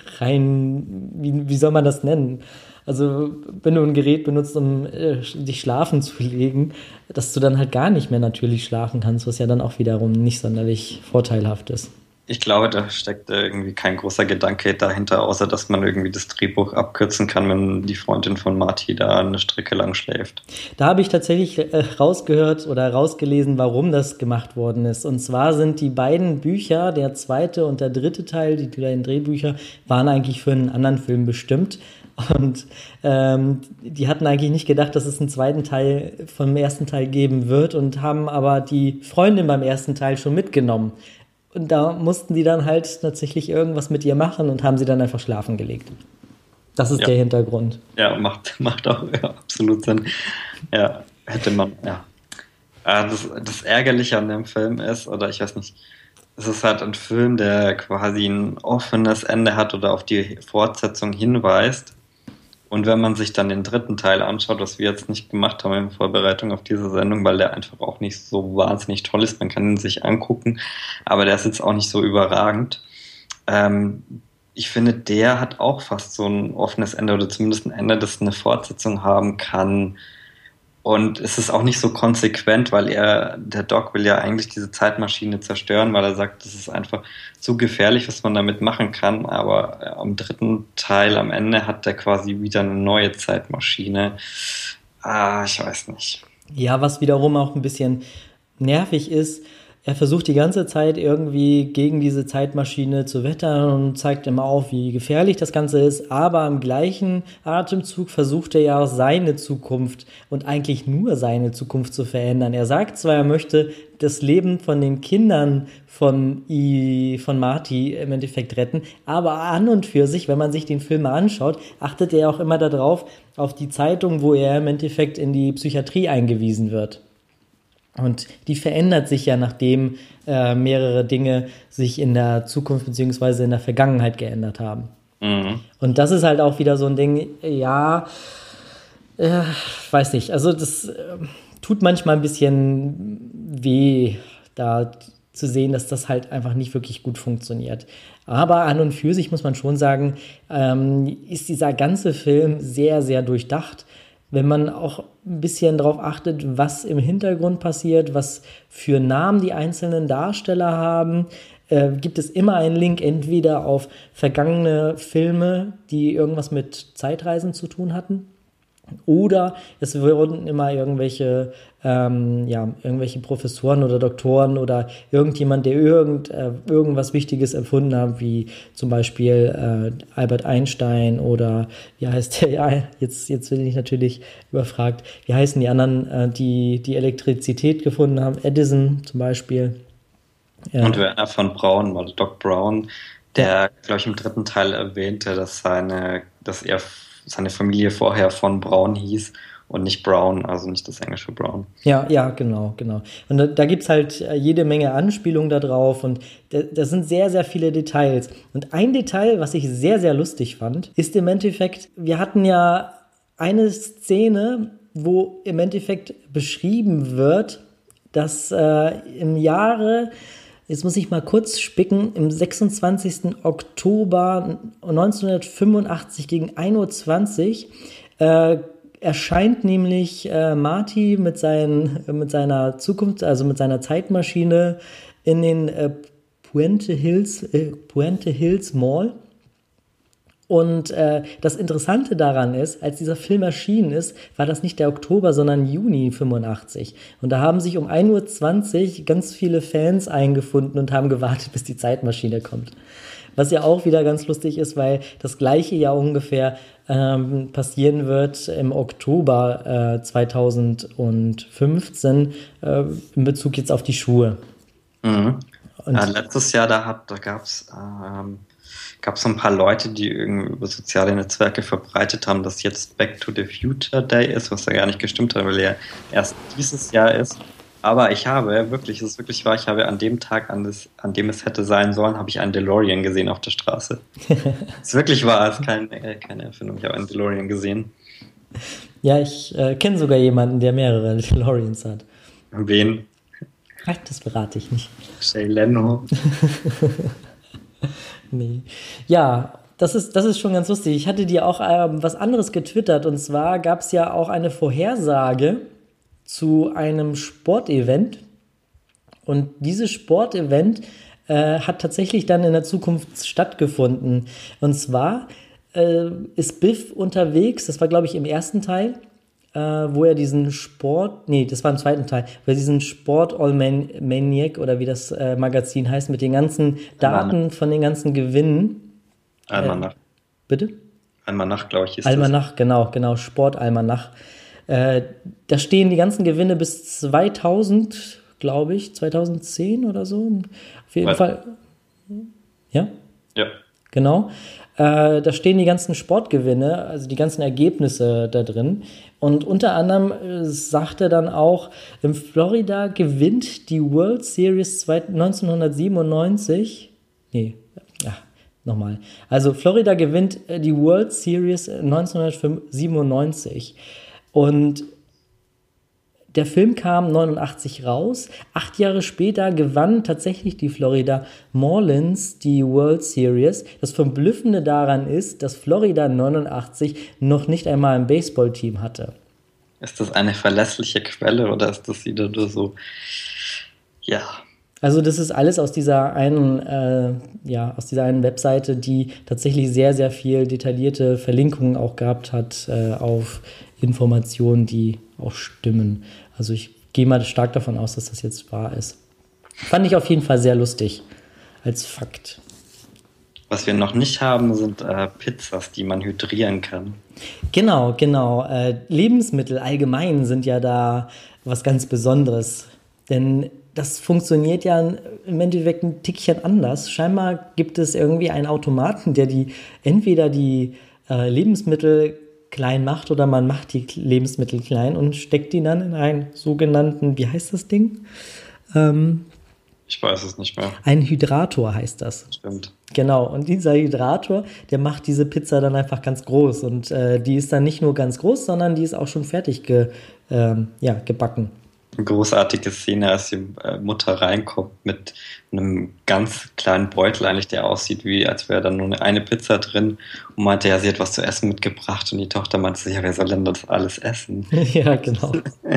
wie soll man das nennen? Also, wenn du ein Gerät benutzt, um dich schlafen zu legen, dass du dann halt gar nicht mehr natürlich schlafen kannst, was ja dann auch wiederum nicht sonderlich vorteilhaft ist. Ich glaube, da steckt irgendwie kein großer Gedanke dahinter, außer dass man irgendwie das Drehbuch abkürzen kann, wenn die Freundin von Marty da eine Strecke lang schläft. Da habe ich tatsächlich rausgehört oder rausgelesen, warum das gemacht worden ist. Und zwar sind die beiden Bücher, der zweite und der dritte Teil, die beiden Drehbücher, waren eigentlich für einen anderen Film bestimmt. Und die hatten eigentlich nicht gedacht, dass es einen zweiten Teil vom ersten Teil geben wird und haben aber die Freundin beim ersten Teil schon mitgenommen. Und da mussten die dann halt tatsächlich irgendwas mit ihr machen und haben sie dann einfach schlafen gelegt. Das ist Ja, der Hintergrund. ja, macht auch ja, absolut Sinn. Ja, hätte man, ja. Das Ärgerliche an dem Film ist, oder ich weiß nicht, es ist halt ein Film, der quasi ein offenes Ende hat oder auf die Fortsetzung hinweist. Und wenn man sich dann den dritten Teil anschaut, was wir jetzt nicht gemacht haben in Vorbereitung auf diese Sendung, weil der einfach auch nicht so wahnsinnig toll ist, man kann ihn sich angucken, aber der ist jetzt auch nicht so überragend. Ich finde, der hat auch fast so ein offenes Ende oder zumindest ein Ende, das eine Fortsetzung haben kann. Und es ist auch nicht so konsequent, weil der Doc will ja eigentlich diese Zeitmaschine zerstören, weil er sagt, das ist einfach zu gefährlich, was man damit machen kann. Aber am dritten Teil, am Ende, hat der quasi wieder eine neue Zeitmaschine. Ich weiß nicht. Ja, was wiederum auch ein bisschen nervig ist, er versucht die ganze Zeit irgendwie gegen diese Zeitmaschine zu wettern und zeigt immer auf, wie gefährlich das Ganze ist, aber im gleichen Atemzug versucht er ja auch seine Zukunft und eigentlich nur seine Zukunft zu verändern. Er sagt zwar, er möchte das Leben von den Kindern von Marty im Endeffekt retten, aber an und für sich, wenn man sich den Film mal anschaut, achtet er auch immer darauf, auf die Zeitung, wo er im Endeffekt in die Psychiatrie eingewiesen wird. Und die verändert sich ja, nachdem mehrere Dinge sich in der Zukunft bzw. in der Vergangenheit geändert haben. Mhm. Und das ist halt auch wieder so ein Ding, weiß nicht, also das tut manchmal ein bisschen weh, da zu sehen, dass das halt einfach nicht wirklich gut funktioniert. Aber an und für sich muss man schon sagen, ist dieser ganze Film sehr, sehr durchdacht. Wenn man auch ein bisschen darauf achtet, was im Hintergrund passiert, was für Namen die einzelnen Darsteller haben, gibt es immer einen Link entweder auf vergangene Filme, die irgendwas mit Zeitreisen zu tun hatten, oder es wurden immer irgendwelche Professoren oder Doktoren oder irgendjemand, der irgendwas Wichtiges empfunden hat, wie zum Beispiel Albert Einstein oder wie heißt der? Ja, jetzt bin ich natürlich überfragt. Wie heißen die anderen, die Elektrizität gefunden haben? Edison zum Beispiel. Ja. Und Werner von Braun, oder Doc Brown, der, glaube ich, im 3. Teil erwähnte, dass er seine Familie vorher von Braun hieß und nicht Brown, also nicht das englische Brown. Ja, genau. Und da gibt es halt jede Menge Anspielungen da drauf und das sind sehr, sehr viele Details. Und ein Detail, was ich sehr, sehr lustig fand, ist im Endeffekt, wir hatten ja eine Szene, wo im Endeffekt beschrieben wird, dass im Jahre, jetzt muss ich mal kurz spicken, im 26. Oktober 1985 gegen 1:20 Uhr erscheint nämlich Marty mit seiner Zukunft, also mit seiner Zeitmaschine in den Puente Hills Mall. Und das Interessante daran ist, als dieser Film erschienen ist, war das nicht der Oktober, sondern Juni 85. Und da haben sich um 1:20 Uhr ganz viele Fans eingefunden und haben gewartet, bis die Zeitmaschine kommt. Was ja auch wieder ganz lustig ist, weil das gleiche ja ungefähr passieren wird im Oktober 2015 in Bezug jetzt auf die Schuhe. Mhm. Letztes Jahr, da gab es so ein paar Leute, die irgendwie über soziale Netzwerke verbreitet haben, dass jetzt Back to the Future Day ist, was ja gar nicht gestimmt hat, weil er erst dieses Jahr ist. Aber es ist wirklich wahr, ich habe an dem Tag, an dem es hätte sein sollen, habe ich einen DeLorean gesehen auf der Straße. Das ist wirklich wahr, es ist keine Erfindung, ich habe einen DeLorean gesehen. Ja, ich kenne sogar jemanden, der mehrere DeLoreans hat. Wen? Ach, das verrate ich nicht. Jay Leno. Nee. Ja, das ist schon ganz lustig. Ich hatte dir auch was anderes getwittert, und zwar gab es ja auch eine Vorhersage zu einem Sportevent, und dieses Sportevent hat tatsächlich dann in der Zukunft stattgefunden. Und zwar ist Biff unterwegs, das war, glaube ich, im ersten Teil, wo er diesen das war im zweiten Teil, wo er diesen Sport-All-Maniac, oder wie das Magazin heißt, mit den ganzen Daten von den ganzen Gewinnen. Almanach. Bitte? Almanach, glaube ich, ist Almanach, das. Genau, Sport-Almanach. Da stehen die ganzen Gewinne bis 2000, glaube ich, 2010 oder so. Auf jeden Fall. Ja? Ja. Genau. Da stehen die ganzen Sportgewinne, also die ganzen Ergebnisse da drin. Und unter anderem sagt er dann auch, in Florida gewinnt die World Series 1997. Nochmal. Also Florida gewinnt die World Series 1997. Und der Film kam 89 raus. 8 Jahre später gewann tatsächlich die Florida Marlins die World Series. Das Verblüffende daran ist, dass Florida 89 noch nicht einmal ein Baseballteam hatte. Ist das eine verlässliche Quelle oder ist das wieder nur so? Ja. Also das ist alles aus dieser einen Webseite, die tatsächlich sehr, sehr viel detaillierte Verlinkungen auch gehabt hat auf Informationen, die auch stimmen. Also ich gehe mal stark davon aus, dass das jetzt wahr ist. Fand ich auf jeden Fall sehr lustig als Fakt. Was wir noch nicht haben, sind Pizzas, die man hydrieren kann. Genau. Lebensmittel allgemein sind ja da was ganz Besonderes. Denn das funktioniert ja im Endeffekt ein Tickchen anders. Scheinbar gibt es irgendwie einen Automaten, der entweder die Lebensmittel klein macht oder man macht die Lebensmittel klein und steckt die dann in einen sogenannten, wie heißt das Ding? Ich weiß es nicht mehr. Ein Hydrator heißt das. Stimmt. Genau, und dieser Hydrator, der macht diese Pizza dann einfach ganz groß. Und die ist dann nicht nur ganz groß, sondern die ist auch schon fertig gebacken. Eine großartige Szene, als die Mutter reinkommt mit einem ganz kleinen Beutel eigentlich, der aussieht, wie als wäre da nur eine Pizza drin und meinte, ja, sie hat was zu essen mitgebracht und die Tochter meinte, ja, wer soll denn das alles essen? Ja, genau.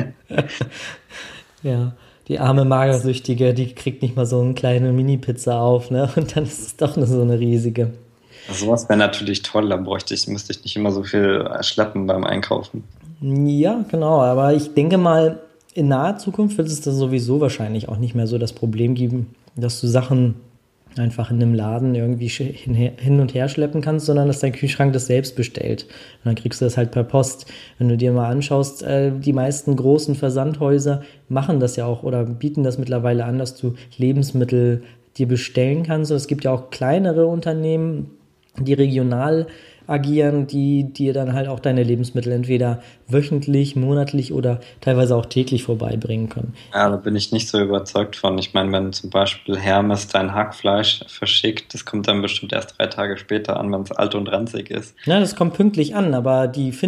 Ja, die arme Magersüchtige, die kriegt nicht mal so eine kleine Mini-Pizza auf, ne? Und dann ist es doch nur so eine riesige. Also sowas wäre natürlich toll, dann müsste ich nicht immer so viel schleppen beim Einkaufen. Ja, genau, aber ich denke mal, in naher Zukunft wird es da sowieso wahrscheinlich auch nicht mehr so das Problem geben, dass du Sachen einfach in einem Laden irgendwie hin und her schleppen kannst, sondern dass dein Kühlschrank das selbst bestellt. Und dann kriegst du das halt per Post. Wenn du dir mal anschaust, die meisten großen Versandhäuser machen das ja auch oder bieten das mittlerweile an, dass du Lebensmittel dir bestellen kannst. Und es gibt ja auch kleinere Unternehmen, die regional agieren, die dir dann halt auch deine Lebensmittel entweder wöchentlich, monatlich oder teilweise auch täglich vorbeibringen können. Ja, da bin ich nicht so überzeugt von. Ich meine, wenn zum Beispiel Hermes dein Hackfleisch verschickt, das kommt dann bestimmt erst 3 Tage später an, wenn es alt und ranzig ist. Ja, das kommt pünktlich an, aber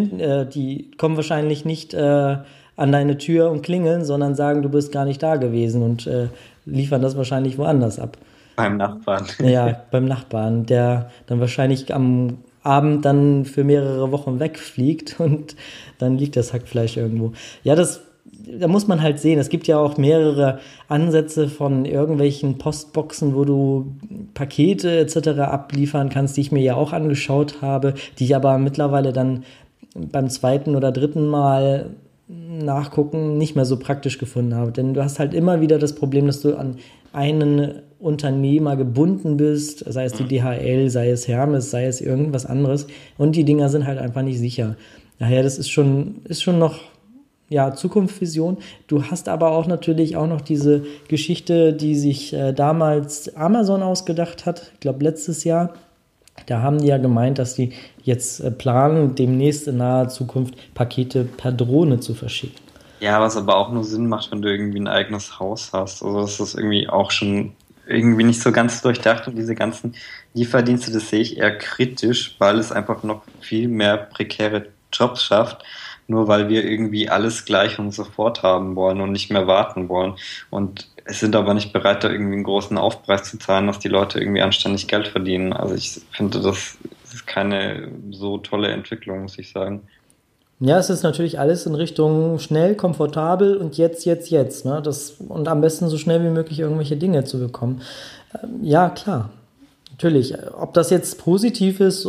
die kommen wahrscheinlich nicht an deine Tür und klingeln, sondern sagen, du bist gar nicht da gewesen und liefern das wahrscheinlich woanders ab. Beim Nachbarn. Ja, beim Nachbarn, der dann wahrscheinlich am Abend dann für mehrere Wochen wegfliegt und dann liegt das Hackfleisch irgendwo. Ja, da muss man halt sehen. Es gibt ja auch mehrere Ansätze von irgendwelchen Postboxen, wo du Pakete etc. abliefern kannst, die ich mir ja auch angeschaut habe, die ich aber mittlerweile dann beim 2. oder 3. Mal nachgucken nicht mehr so praktisch gefunden habe. Denn du hast halt immer wieder das Problem, dass du an einen Unternehmer gebunden bist, sei es die DHL, sei es Hermes, sei es irgendwas anderes. Und die Dinger sind halt einfach nicht sicher. Daher, das ist schon noch Zukunftsvision. Du hast aber auch natürlich auch noch diese Geschichte, die sich damals Amazon ausgedacht hat, ich glaube letztes Jahr. Da haben die ja gemeint, dass die jetzt planen, demnächst in naher Zukunft Pakete per Drohne zu verschicken. Ja, was aber auch nur Sinn macht, wenn du irgendwie ein eigenes Haus hast. Also das ist irgendwie auch schon irgendwie nicht so ganz durchdacht und diese ganzen Lieferdienste, das sehe ich eher kritisch, weil es einfach noch viel mehr prekäre Jobs schafft, nur weil wir irgendwie alles gleich und sofort haben wollen und nicht mehr warten wollen. Und es sind aber nicht bereit, da irgendwie einen großen Aufpreis zu zahlen, dass die Leute irgendwie anständig Geld verdienen. Also ich finde, das ist keine so tolle Entwicklung, muss ich sagen. Ja, es ist natürlich alles in Richtung schnell, komfortabel und jetzt, ne? Und am besten so schnell wie möglich irgendwelche Dinge zu bekommen. Ja, klar, natürlich. Ob das jetzt positiv ist,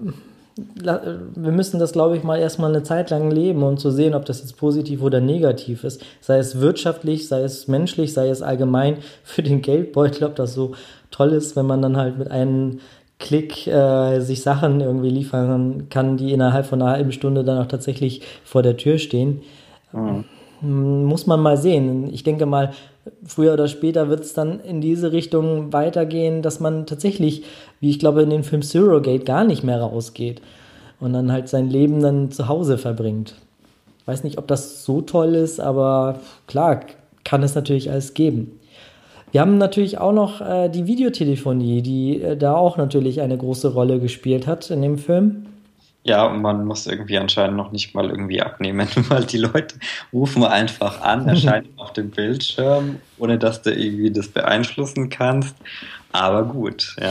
wir müssen das, glaube ich, mal erstmal eine Zeit lang leben, um zu sehen, ob das jetzt positiv oder negativ ist. Sei es wirtschaftlich, sei es menschlich, sei es allgemein für den Geldbeutel, ob das so toll ist, wenn man dann halt mit einem Klick sich Sachen irgendwie liefern kann, die innerhalb von einer halben Stunde dann auch tatsächlich vor der Tür stehen. Muss man mal sehen. Ich denke mal, früher oder später wird es dann in diese Richtung weitergehen, dass man tatsächlich, wie ich glaube, in dem Film Surrogate gar nicht mehr rausgeht und dann halt sein Leben dann zu Hause verbringt. Weiß nicht, ob das so toll ist, aber klar, kann es natürlich alles geben. Wir haben natürlich auch noch die Videotelefonie, die da auch natürlich eine große Rolle gespielt hat in dem Film. Ja, und man muss irgendwie anscheinend noch nicht mal irgendwie abnehmen, weil die Leute rufen einfach an, erscheinen auf dem Bildschirm, ohne dass du irgendwie das beeinflussen kannst. Aber gut, ja.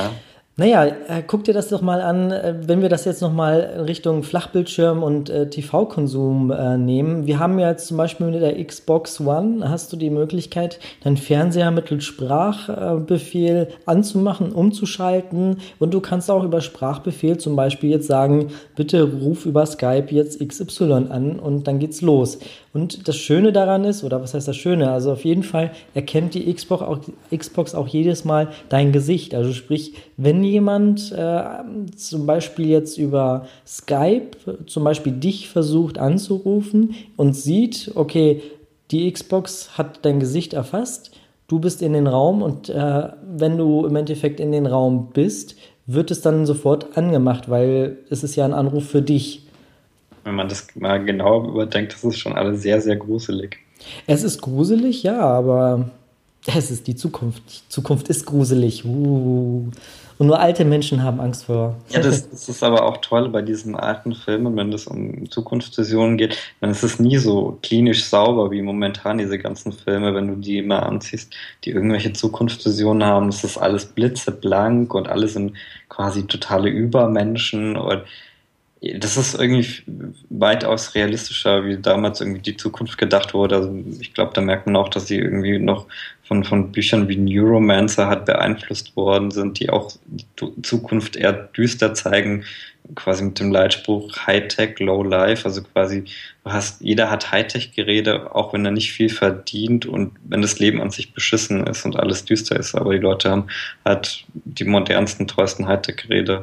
Naja, guck dir das doch mal an, wenn wir das jetzt noch mal in Richtung Flachbildschirm und TV-Konsum nehmen. Wir haben ja jetzt zum Beispiel mit der Xbox One, hast du die Möglichkeit, deinen Fernseher mittels Sprachbefehl anzumachen, umzuschalten und du kannst auch über Sprachbefehl zum Beispiel jetzt sagen, bitte ruf über Skype jetzt XY an und dann geht's los. Und das Schöne daran ist, oder was heißt das Schöne? Also auf jeden Fall erkennt die Xbox auch jedes Mal dein Gesicht. Also sprich, wenn jemand zum Beispiel jetzt über Skype zum Beispiel dich versucht anzurufen und sieht, okay, die Xbox hat dein Gesicht erfasst, du bist in den Raum und wenn du im Endeffekt in den Raum bist, wird es dann sofort angemacht, weil es ist ja ein Anruf für dich. Wenn man das mal genau überdenkt, das ist schon alles sehr, sehr gruselig. Es ist gruselig, ja, aber es ist die Zukunft. Die Zukunft ist gruselig. Und nur alte Menschen haben Angst vor. Ja, das ist aber auch toll bei diesen alten Filmen, wenn es um Zukunftsvisionen geht, dann ist es nie so klinisch sauber wie momentan diese ganzen Filme, wenn du die immer anziehst, die irgendwelche Zukunftsvisionen haben. Das ist alles blitzeblank und alle sind quasi totale Übermenschen und das ist irgendwie weitaus realistischer, wie damals irgendwie die Zukunft gedacht wurde. Also ich glaube, da merkt man auch, dass sie irgendwie noch von Büchern wie Neuromancer hat beeinflusst worden sind, die auch die Zukunft eher düster zeigen, quasi mit dem Leitspruch Hightech, Low Life. Also quasi, jeder hat Hightech-Geräte, auch wenn er nicht viel verdient und wenn das Leben an sich beschissen ist und alles düster ist. Aber die Leute haben halt die modernsten, teuersten Hightech-Geräte.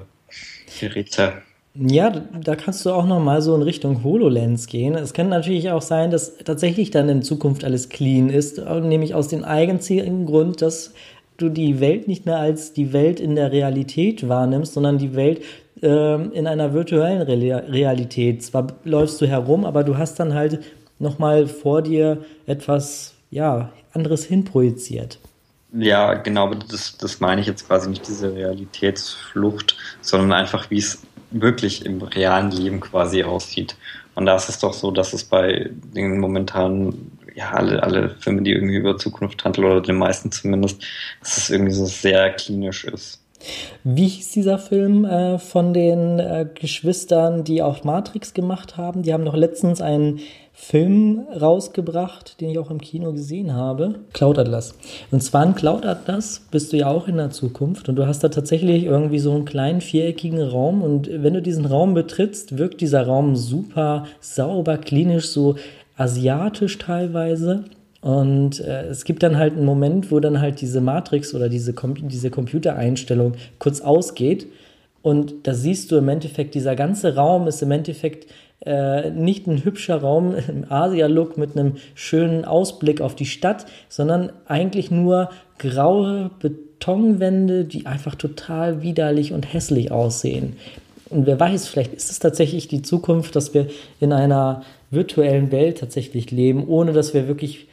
Ja, da kannst du auch noch mal so in Richtung HoloLens gehen. Es kann natürlich auch sein, dass tatsächlich dann in Zukunft alles clean ist, nämlich aus dem eigentlichen Grund, dass du die Welt nicht mehr als die Welt in der Realität wahrnimmst, sondern die Welt in einer virtuellen Realität. Zwar läufst du herum, aber du hast dann halt noch mal vor dir etwas, ja, anderes hinprojiziert. Ja, genau, aber das meine ich jetzt quasi nicht diese Realitätsflucht, sondern einfach, wie es wirklich im realen Leben quasi aussieht. Und da ist es doch so, dass es bei den momentanen, ja, alle Filme, die irgendwie über Zukunft handeln, oder den meisten zumindest, dass es irgendwie so sehr klinisch ist. Wie hieß dieser Film von den Geschwistern, die auch Matrix gemacht haben? Die haben noch letztens einen Film rausgebracht, den ich auch im Kino gesehen habe. Cloud Atlas. Und zwar in Cloud Atlas bist du ja auch in der Zukunft und du hast da tatsächlich irgendwie so einen kleinen viereckigen Raum und wenn du diesen Raum betrittst, wirkt dieser Raum super sauber, klinisch, so asiatisch teilweise. Und es gibt dann halt einen Moment, wo dann halt diese Matrix oder diese Computereinstellung kurz ausgeht. Und da siehst du im Endeffekt, dieser ganze Raum ist im Endeffekt nicht ein hübscher Raum im Asia-Look mit einem schönen Ausblick auf die Stadt, sondern eigentlich nur graue Betonwände, die einfach total widerlich und hässlich aussehen. Und wer weiß, vielleicht ist es tatsächlich die Zukunft, dass wir in einer virtuellen Welt tatsächlich leben, ohne dass wir wirklich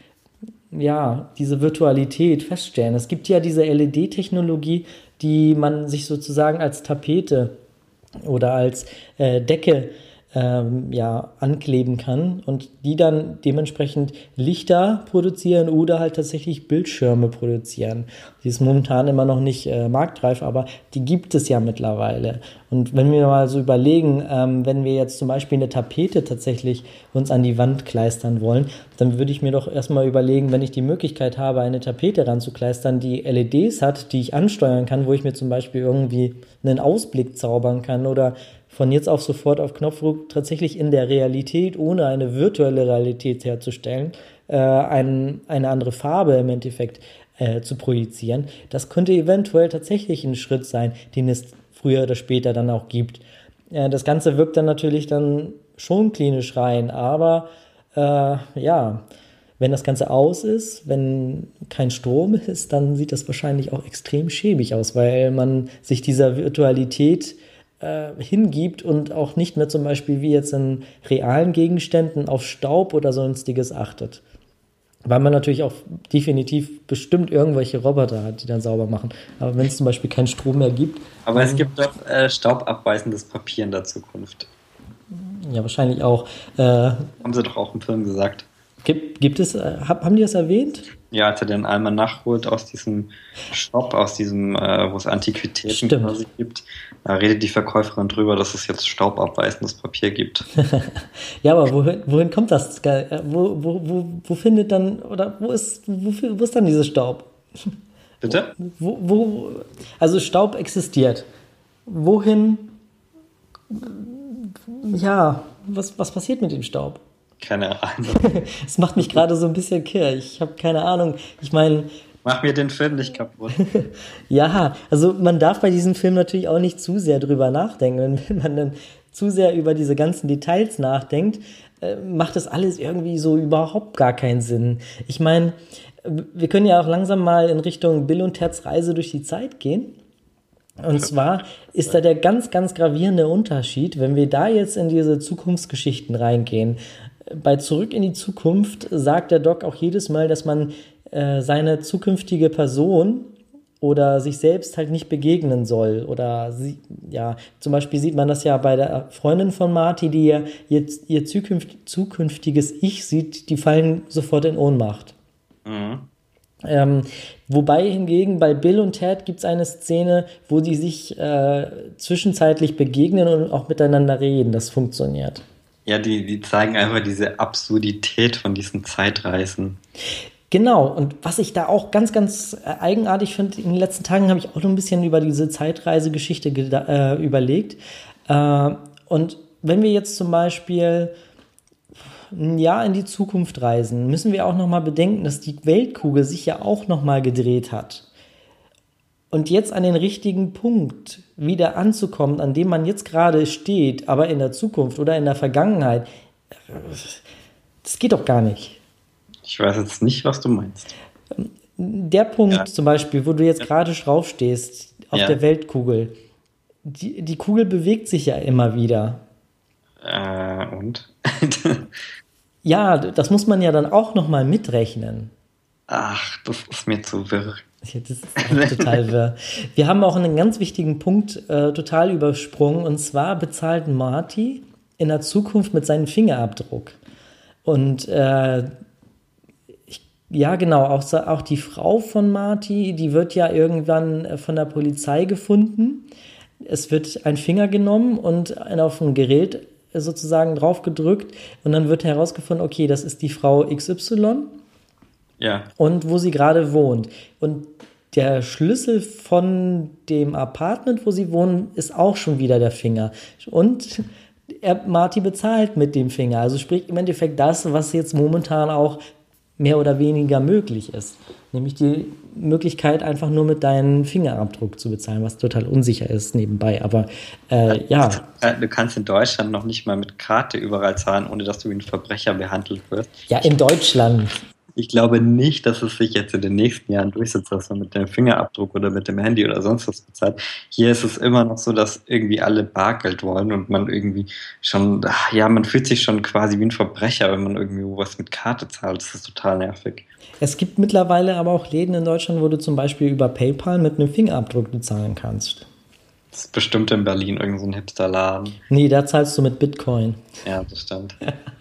ja, diese Virtualität feststellen. Es gibt ja diese LED-Technologie, die man sich sozusagen als Tapete oder als Decke ja, ankleben kann und die dann dementsprechend Lichter produzieren oder halt tatsächlich Bildschirme produzieren. Die ist momentan immer noch nicht marktreif, aber die gibt es ja mittlerweile. Und wenn wir mal so überlegen, wenn wir jetzt zum Beispiel eine Tapete tatsächlich uns an die Wand kleistern wollen, dann würde ich mir doch erstmal überlegen, wenn ich die Möglichkeit habe, eine Tapete ranzukleistern, die LEDs hat, die ich ansteuern kann, wo ich mir zum Beispiel irgendwie einen Ausblick zaubern kann oder von jetzt auf sofort auf Knopfdruck tatsächlich in der Realität, ohne eine virtuelle Realität herzustellen, eine andere Farbe im Endeffekt zu projizieren. Das könnte eventuell tatsächlich ein Schritt sein, den es früher oder später dann auch gibt. Das Ganze wirkt dann natürlich dann schon klinisch rein, aber ja, wenn das Ganze aus ist, wenn kein Strom ist, dann sieht das wahrscheinlich auch extrem schäbig aus, weil man sich dieser Virtualität hingibt und auch nicht mehr zum Beispiel wie jetzt in realen Gegenständen auf Staub oder sonstiges achtet. Weil man natürlich auch definitiv bestimmt irgendwelche Roboter hat, die dann sauber machen. Aber wenn es zum Beispiel keinen Strom mehr gibt. Aber es gibt doch staubabweisendes Papier in der Zukunft. Ja, wahrscheinlich auch. Haben sie doch auch im Film gesagt. Gibt es, haben die das erwähnt? Ja, als er den Almanach holt aus diesem Shop, aus diesem, wo es Antiquitäten Stimmt. quasi gibt, da redet die Verkäuferin drüber, dass es jetzt staubabweisendes Papier gibt. Ja, aber wohin kommt das? Wo findet dann, oder wo ist dann dieses Staub? Bitte? Also Staub existiert. Wohin, ja, was passiert mit dem Staub? Keine Ahnung. Es macht mich gerade so ein bisschen kirr. Ich habe keine Ahnung. Ich meine, Mach mir den Film nicht kaputt. ja, also man darf bei diesem Film natürlich auch nicht zu sehr drüber nachdenken. Wenn man dann zu sehr über diese ganzen Details nachdenkt, macht das alles irgendwie so überhaupt gar keinen Sinn. Ich meine, wir können ja auch langsam mal in Richtung Bill und Ted's Reise durch die Zeit gehen. Und zwar ist da der ganz, ganz gravierende Unterschied, wenn wir da jetzt in diese Zukunftsgeschichten reingehen. Bei Zurück in die Zukunft sagt der Doc auch jedes Mal, dass man seine zukünftige Person oder sich selbst halt nicht begegnen soll. Oder ja, zum Beispiel sieht man das ja bei der Freundin von Marty, die ja jetzt ihr zukünftiges Ich sieht, die fallen sofort in Ohnmacht. Mhm. Wobei hingegen bei Bill und Ted gibt es eine Szene, wo die sich zwischenzeitlich begegnen und auch miteinander reden. Das funktioniert. Ja, die zeigen einfach diese Absurdität von diesen Zeitreisen. Genau, und was ich da auch ganz, ganz eigenartig finde, in den letzten Tagen habe ich auch noch ein bisschen über diese Zeitreisegeschichte überlegt. Und wenn wir jetzt zum Beispiel ein Jahr in die Zukunft reisen, müssen wir auch noch mal bedenken, dass die Weltkugel sich ja auch noch mal gedreht hat. Und jetzt an den richtigen Punkt wieder anzukommen, an dem man jetzt gerade steht, aber in der Zukunft oder in der Vergangenheit, das geht doch gar nicht. Ich weiß jetzt nicht, was du meinst. Der Punkt zum Beispiel, wo du jetzt gerade drauf stehst, auf der Weltkugel, die Kugel bewegt sich ja immer wieder. Und? Ja, das muss man ja dann auch nochmal mitrechnen. Ach, das ist mir zu wirr. Ja, das ist auch total wirr. Wir haben auch einen ganz wichtigen Punkt total übersprungen, und zwar bezahlt Marty in der Zukunft mit seinem Fingerabdruck. Und ja, genau, auch die Frau von Marty, die wird ja irgendwann von der Polizei gefunden. Es wird ein Finger genommen und auf ein Gerät sozusagen drauf gedrückt und dann wird herausgefunden, okay, das ist die Frau XY. Ja. Und wo sie gerade wohnt. Und der Schlüssel von dem Apartment, wo sie wohnen, ist auch schon wieder der Finger. Und Marty bezahlt mit dem Finger. Also sprich im Endeffekt das, was jetzt momentan auch mehr oder weniger möglich ist. Nämlich die Möglichkeit, einfach nur mit deinem Fingerabdruck zu bezahlen, was total unsicher ist nebenbei. Aber ja. Du kannst in Deutschland noch nicht mal mit Karte überall zahlen, ohne dass du wie ein Verbrecher behandelt wirst. Ja, in Deutschland. Ich glaube nicht, dass es sich jetzt in den nächsten Jahren durchsetzt, dass man mit dem Fingerabdruck oder mit dem Handy oder sonst was bezahlt. Hier ist es immer noch so, dass irgendwie alle Bargeld wollen und man irgendwie schon, ja, man fühlt sich schon quasi wie ein Verbrecher, wenn man irgendwie was mit Karte zahlt. Das ist total nervig. Es gibt mittlerweile aber auch Läden in Deutschland, wo du zum Beispiel über PayPal mit einem Fingerabdruck bezahlen kannst. Das ist bestimmt in Berlin irgend so ein Hipsterladen. Nee, da zahlst du mit Bitcoin. Ja, das stimmt.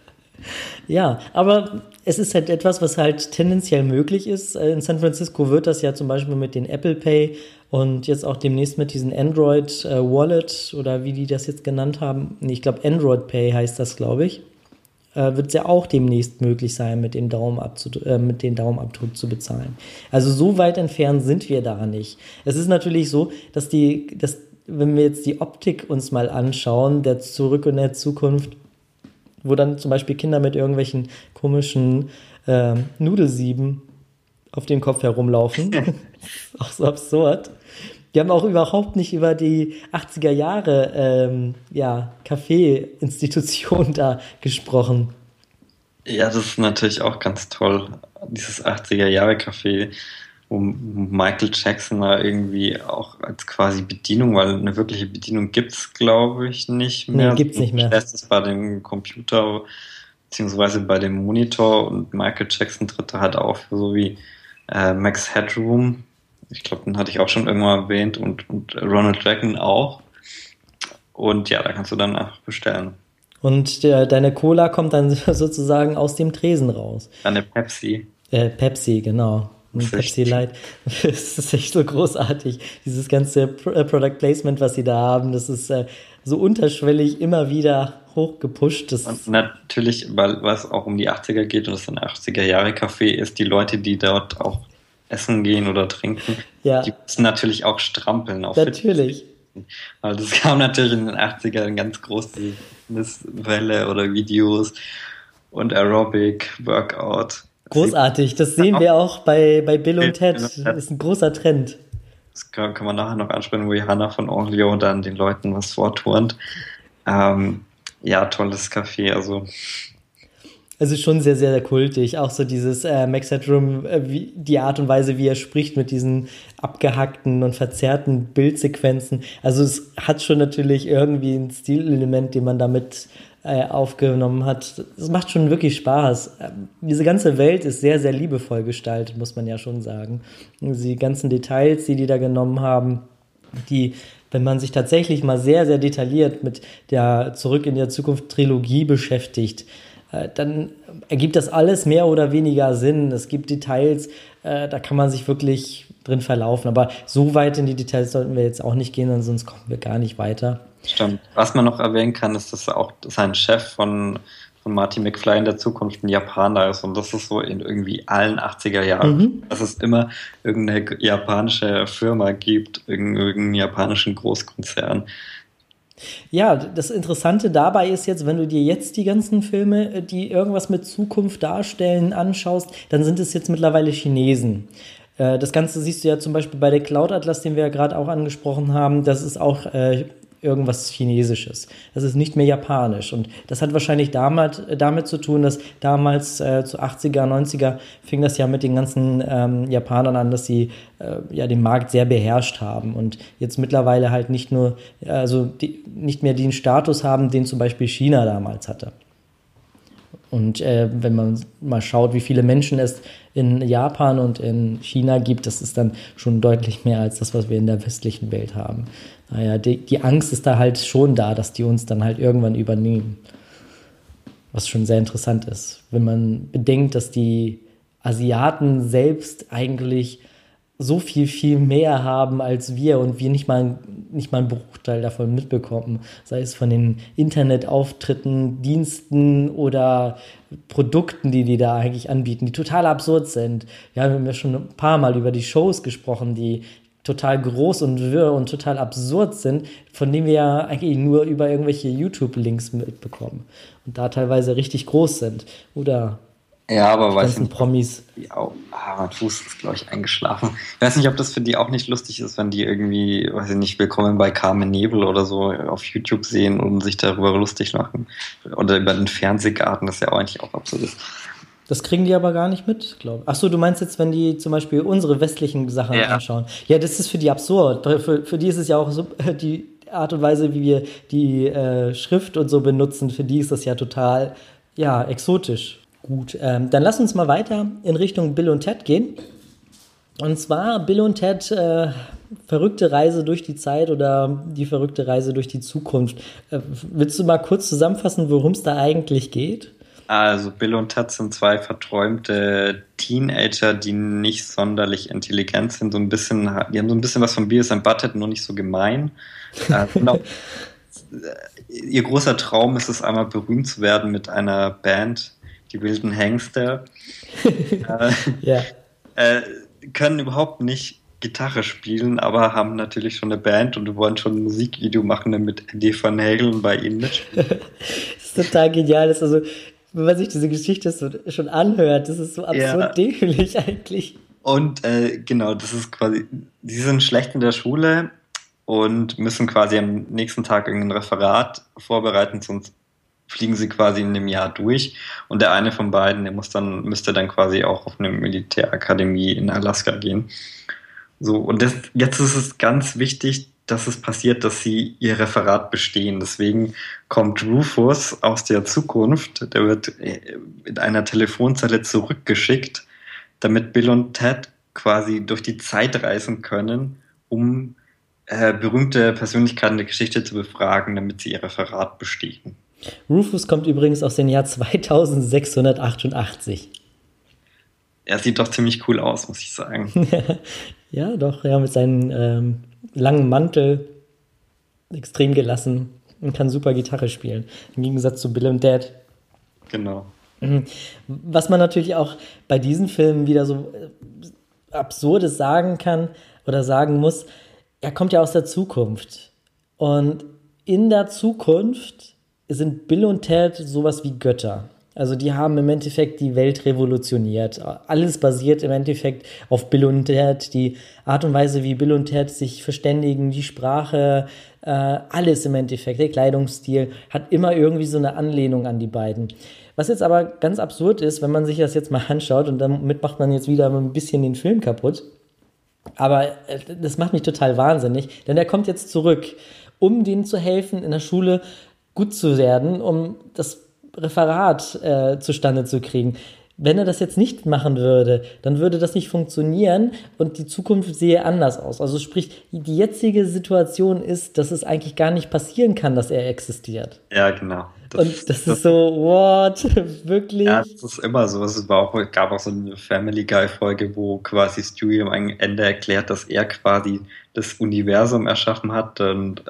Ja, aber es ist halt etwas, was halt tendenziell möglich ist. In San Francisco wird das ja zum Beispiel mit den Apple Pay und jetzt auch demnächst mit diesen Android Wallet oder wie die das jetzt genannt haben. Ich glaube Android Pay heißt das, glaube ich. Wird es ja auch demnächst möglich sein, mit dem Daumenabdruck zu bezahlen. Also so weit entfernt sind wir da nicht. Es ist natürlich so, dass wenn wir jetzt die Optik uns mal anschauen, der Zurück in der Zukunft, wo dann zum Beispiel Kinder mit irgendwelchen komischen Nudelsieben auf dem Kopf herumlaufen. Auch so absurd. Wir haben auch überhaupt nicht über die 80er Jahre Café-Institution da gesprochen. Ja, das ist natürlich auch ganz toll. Dieses 80er Jahre Café, wo Michael Jackson mal irgendwie auch als quasi Bedienung, weil eine wirkliche Bedienung gibt's, glaube ich, nicht mehr. Nee, gibt's nicht mehr. Das ist bei dem Computer beziehungsweise bei dem Monitor und Michael Jackson tritt da halt auf, so wie Max Headroom. Ich glaube, den hatte ich auch schon irgendwann erwähnt und Ronald Reagan auch. Und ja, da kannst du dann einfach bestellen. Und deine Cola kommt dann sozusagen aus dem Tresen raus. Eine Pepsi. Pepsi, genau. Ein Pepsi Light. Das ist echt so großartig. Dieses ganze Product Placement, was sie da haben, das ist so unterschwellig immer wieder hochgepusht. Und natürlich, weil es auch um die 80er geht und es ein 80er-Jahre-Café ist, die Leute, die dort auch essen gehen oder trinken, die müssen natürlich auch strampeln. Auf natürlich. Weil das kam natürlich in den 80ern ganz große Welle oder Videos und Aerobic, Workout. Großartig, das sehen wir auch bei Bill und Ted. Das ist ein großer Trend. Das kann man nachher noch ansprechen, wo Johanna von Orlio dann den Leuten was vorturnt. Ja, tolles Café, also schon sehr, sehr kultig. Auch so dieses Max Headroom, die Art und Weise, wie er spricht mit diesen abgehackten und verzerrten Bildsequenzen. Also es hat schon natürlich irgendwie ein Stilelement, den man damit aufgenommen hat. Es macht schon wirklich Spaß. Diese ganze Welt ist sehr, sehr liebevoll gestaltet, muss man ja schon sagen. Die ganzen Details, die da genommen haben, wenn man sich tatsächlich mal sehr, sehr detailliert mit der Zurück in der Zukunft Trilogie beschäftigt, dann ergibt das alles mehr oder weniger Sinn. Es gibt Details, da kann man sich wirklich drin verlaufen. Aber so weit in die Details sollten wir jetzt auch nicht gehen, sonst kommen wir gar nicht weiter. Stimmt. Was man noch erwähnen kann, ist, dass auch sein Chef von Marty McFly in der Zukunft ein Japaner ist. Und das ist so in irgendwie allen 80er Jahren, dass es immer irgendeine japanische Firma gibt, irgendeinen japanischen Großkonzern. Ja, das Interessante dabei ist jetzt, wenn du dir jetzt die ganzen Filme, die irgendwas mit Zukunft darstellen, anschaust, dann sind es jetzt mittlerweile Chinesen. Das Ganze siehst du ja zum Beispiel bei der Cloud Atlas, den wir ja gerade auch angesprochen haben. Das ist auch irgendwas Chinesisches. Das ist nicht mehr japanisch. Und das hat wahrscheinlich damit zu tun, dass damals zu 80er, 90er fing das ja mit den ganzen Japanern an, dass sie den Markt sehr beherrscht haben und jetzt mittlerweile halt nicht mehr den Status haben, den zum Beispiel China damals hatte. Und wenn man mal schaut, wie viele Menschen es in Japan und in China gibt, das ist dann schon deutlich mehr als das, was wir in der westlichen Welt haben. Naja, die Angst ist da halt schon da, dass die uns dann halt irgendwann übernehmen. Was schon sehr interessant ist, wenn man bedenkt, dass die Asiaten selbst eigentlich so viel mehr haben als wir und wir nicht mal einen Bruchteil davon mitbekommen. Sei es von den Internetauftritten, Diensten oder Produkten, die da eigentlich anbieten, die total absurd sind. Wir haben ja schon ein paar Mal über die Shows gesprochen, die total groß und wirr und total absurd sind, von denen wir ja eigentlich nur über irgendwelche YouTube-Links mitbekommen und da teilweise richtig groß sind. Oder aber weiß nicht, Promis. Mein Fuß ist, glaube ich, eingeschlafen. Ich weiß nicht, ob das für die auch nicht lustig ist, wenn die irgendwie, weiß ich nicht, Willkommen bei Carmen Nebel oder so auf YouTube sehen und sich darüber lustig machen. Oder über den Fernsehgarten, das ja auch eigentlich auch absurd ist. Das kriegen die aber gar nicht mit, glaube ich. Achso, du meinst jetzt, wenn die zum Beispiel unsere westlichen Sachen anschauen. Ja, das ist für die absurd. Für die ist es ja auch so, die Art und Weise, wie wir die Schrift und so benutzen, für die ist das ja total, exotisch. Gut, dann lass uns mal weiter in Richtung Bill und Ted gehen. Und zwar Bill und Ted, verrückte Reise durch die Zeit oder die verrückte Reise durch die Zukunft. Willst du mal kurz zusammenfassen, worum es da eigentlich geht? Also Bill und Ted sind zwei verträumte Teenager, die nicht sonderlich intelligent sind. Die haben so ein bisschen was von Beavis and Butthead, nur nicht so gemein. Genau. Ihr großer Traum ist es, einmal berühmt zu werden mit einer Band, die wilden Hengste. Können überhaupt nicht Gitarre spielen, aber haben natürlich schon eine Band und wollen schon ein Musikvideo machen, damit Eddie Van Halen bei ihnen mitspielt. Das ist total genial. Das ist also, wenn man sich diese Geschichte so schon anhört, das ist so absurd dämlich eigentlich. Und genau, das ist quasi, die sind schlecht in der Schule und müssen quasi am nächsten Tag irgendein Referat vorbereiten, sonst fliegen sie quasi in einem Jahr durch. Und der eine von beiden, der müsste dann quasi auch auf eine Militärakademie in Alaska gehen. So, und jetzt ist es ganz wichtig, dass es passiert, dass sie ihr Referat bestehen. Deswegen kommt Rufus aus der Zukunft, der wird in einer Telefonzelle zurückgeschickt, damit Bill und Ted quasi durch die Zeit reisen können, um berühmte Persönlichkeiten der Geschichte zu befragen, damit sie ihr Referat bestehen. Rufus kommt übrigens aus dem Jahr 2688. Er sieht doch ziemlich cool aus, muss ich sagen. Ja, doch, ja, mit seinem langen Mantel, extrem gelassen und kann super Gitarre spielen. Im Gegensatz zu Bill und Ted. Genau. Was man natürlich auch bei diesen Filmen wieder so Absurdes sagen kann oder sagen muss, er kommt ja aus der Zukunft. Und in der Zukunft sind Bill und Ted sowas wie Götter. Also die haben im Endeffekt die Welt revolutioniert. Alles basiert im Endeffekt auf Bill und Ted, die Art und Weise, wie Bill und Ted sich verständigen, die Sprache, alles im Endeffekt, der Kleidungsstil, hat immer irgendwie so eine Anlehnung an die beiden. Was jetzt aber ganz absurd ist, wenn man sich das jetzt mal anschaut, und damit macht man jetzt wieder ein bisschen den Film kaputt, aber das macht mich total wahnsinnig, denn er kommt jetzt zurück, um denen zu helfen, in der Schule gut zu werden, um das Referat zustande zu kriegen. Wenn er das jetzt nicht machen würde, dann würde das nicht funktionieren und die Zukunft sehe anders aus. Also sprich, die jetzige Situation ist, dass es eigentlich gar nicht passieren kann, dass er existiert. Ja, genau. Und das ist so, what? Wirklich? Ja, das ist immer so. Gab auch so eine Family Guy-Folge, wo quasi Stewie am Ende erklärt, dass er quasi das Universum erschaffen hat und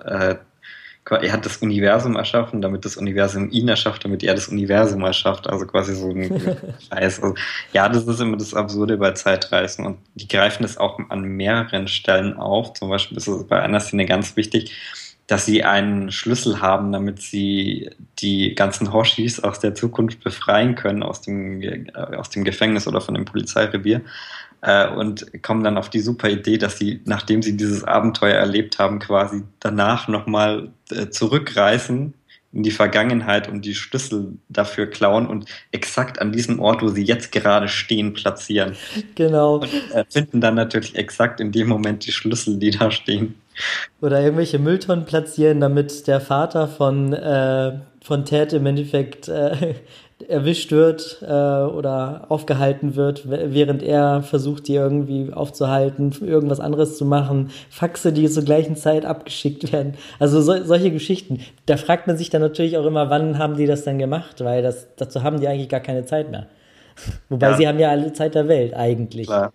er hat das Universum erschaffen, damit das Universum ihn erschafft, damit er das Universum erschafft. Also quasi so ein Scheiß. Also, ja, das ist immer das Absurde bei Zeitreisen. Und die greifen das auch an mehreren Stellen auf. Zum Beispiel ist es bei einer Szene ganz wichtig, dass sie einen Schlüssel haben, damit sie die ganzen Hoshis aus der Zukunft befreien können, aus dem Gefängnis oder von dem Polizeirevier. Und kommen dann auf die super Idee, dass sie, nachdem sie dieses Abenteuer erlebt haben, quasi danach nochmal zurückreisen in die Vergangenheit und die Schlüssel dafür klauen und exakt an diesem Ort, wo sie jetzt gerade stehen, platzieren. Genau. Und finden dann natürlich exakt in dem Moment die Schlüssel, die da stehen. Oder irgendwelche Mülltonnen platzieren, damit der Vater von Ted im Endeffekt erwischt wird oder aufgehalten wird, während er versucht, die irgendwie aufzuhalten, irgendwas anderes zu machen, Faxe, die zur gleichen Zeit abgeschickt werden. Also solche Geschichten. Da fragt man sich dann natürlich auch immer, wann haben die das dann gemacht, weil dazu haben die eigentlich gar keine Zeit mehr. Wobei sie haben ja alle Zeit der Welt eigentlich. Klar.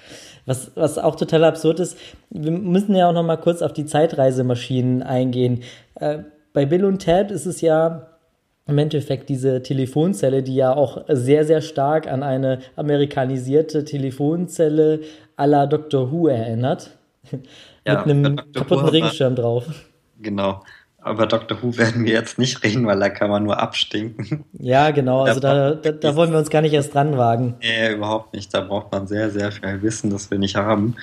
Was auch total absurd ist, wir müssen ja auch noch mal kurz auf die Zeitreisemaschinen eingehen. Bei Bill und Ted ist es ja im Endeffekt diese Telefonzelle, die ja auch sehr, sehr stark an eine amerikanisierte Telefonzelle à la Doctor Who erinnert. Ja, mit einem kaputten Regenschirm drauf. Genau. Aber Doctor Who werden wir jetzt nicht reden, weil da kann man nur abstinken. Ja, genau. Also da wollen wir uns gar nicht erst dran wagen. Nee, überhaupt nicht. Da braucht man sehr, sehr viel Wissen, das wir nicht haben.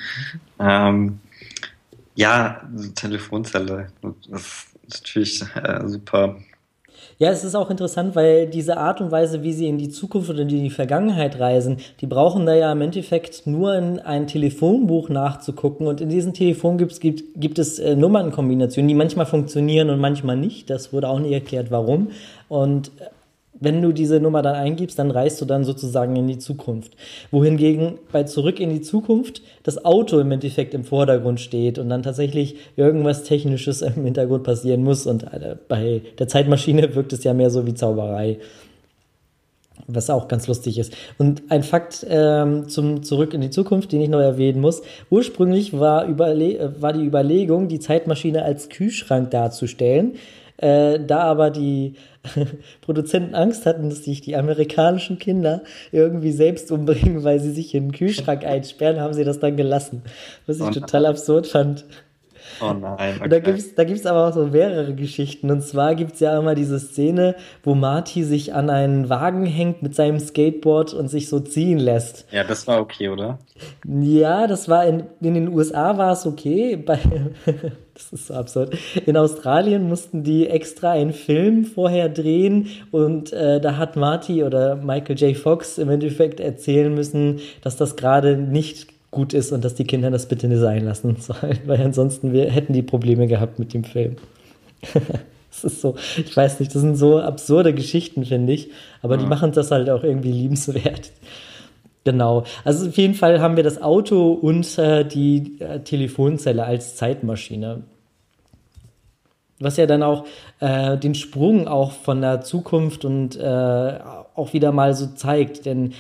Ja, Telefonzelle, das ist natürlich super. Ja, es ist auch interessant, weil diese Art und Weise, wie sie in die Zukunft oder in die Vergangenheit reisen, die brauchen da ja im Endeffekt nur in ein Telefonbuch nachzugucken und in diesem Telefonbuch gibt es Nummernkombinationen, die manchmal funktionieren und manchmal nicht. Das wurde auch nie erklärt, warum. Und wenn du diese Nummer dann eingibst, dann reist du dann sozusagen in die Zukunft. Wohingegen bei Zurück in die Zukunft das Auto im Endeffekt im Vordergrund steht und dann tatsächlich irgendwas Technisches im Hintergrund passieren muss. Und bei der Zeitmaschine wirkt es ja mehr so wie Zauberei. Was auch ganz lustig ist. Und ein Fakt zum Zurück in die Zukunft, den ich noch erwähnen muss. Ursprünglich war die Überlegung, die Zeitmaschine als Kühlschrank darzustellen. Da aber die Produzenten Angst hatten, dass sich die amerikanischen Kinder irgendwie selbst umbringen, weil sie sich in den Kühlschrank einsperren, haben sie das dann gelassen. Was ich total absurd fand. Oh nein, okay. Und da gibt's aber auch so mehrere Geschichten. Und zwar gibt's ja immer diese Szene, wo Marty sich an einen Wagen hängt mit seinem Skateboard und sich so ziehen lässt. Ja, das war okay, oder? Ja, das war in den USA war es okay. Das ist so absurd. In Australien mussten die extra einen Film vorher drehen und da hat Marty oder Michael J. Fox im Endeffekt erzählen müssen, dass das gerade nicht gut ist und dass die Kinder das bitte nicht sein lassen sollen, weil ansonsten hätten die Probleme gehabt mit dem Film. Das ist so, ich weiß nicht, das sind so absurde Geschichten, finde ich, aber die machen das halt auch irgendwie liebenswert. Genau, also auf jeden Fall haben wir das Auto und die Telefonzelle als Zeitmaschine. Was ja dann auch den Sprung auch von der Zukunft und auch wieder mal so zeigt. Denn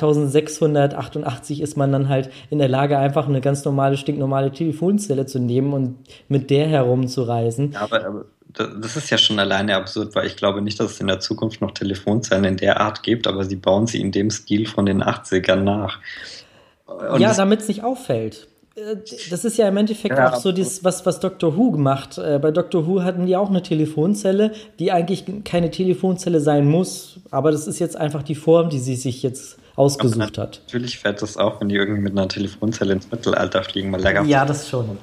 2688 ist man dann halt in der Lage, einfach eine ganz normale, stinknormale Telefonzelle zu nehmen und mit der herumzureisen. Ja, aber das ist ja schon alleine absurd, weil ich glaube nicht, dass es in der Zukunft noch Telefonzellen in der Art gibt, aber sie bauen sie in dem Stil von den 80ern nach. Und Ja, damit es nicht auffällt. Das ist ja im Endeffekt ja, auch so das, was Doctor Who macht. Bei Doctor Who hatten die auch eine Telefonzelle, die eigentlich keine Telefonzelle sein muss, aber das ist jetzt einfach die Form, die sie sich jetzt ausgesucht hat. natürlich fällt das auf, wenn die irgendwie mit einer Telefonzelle ins Mittelalter fliegen, weil da gab's Ja, das schon.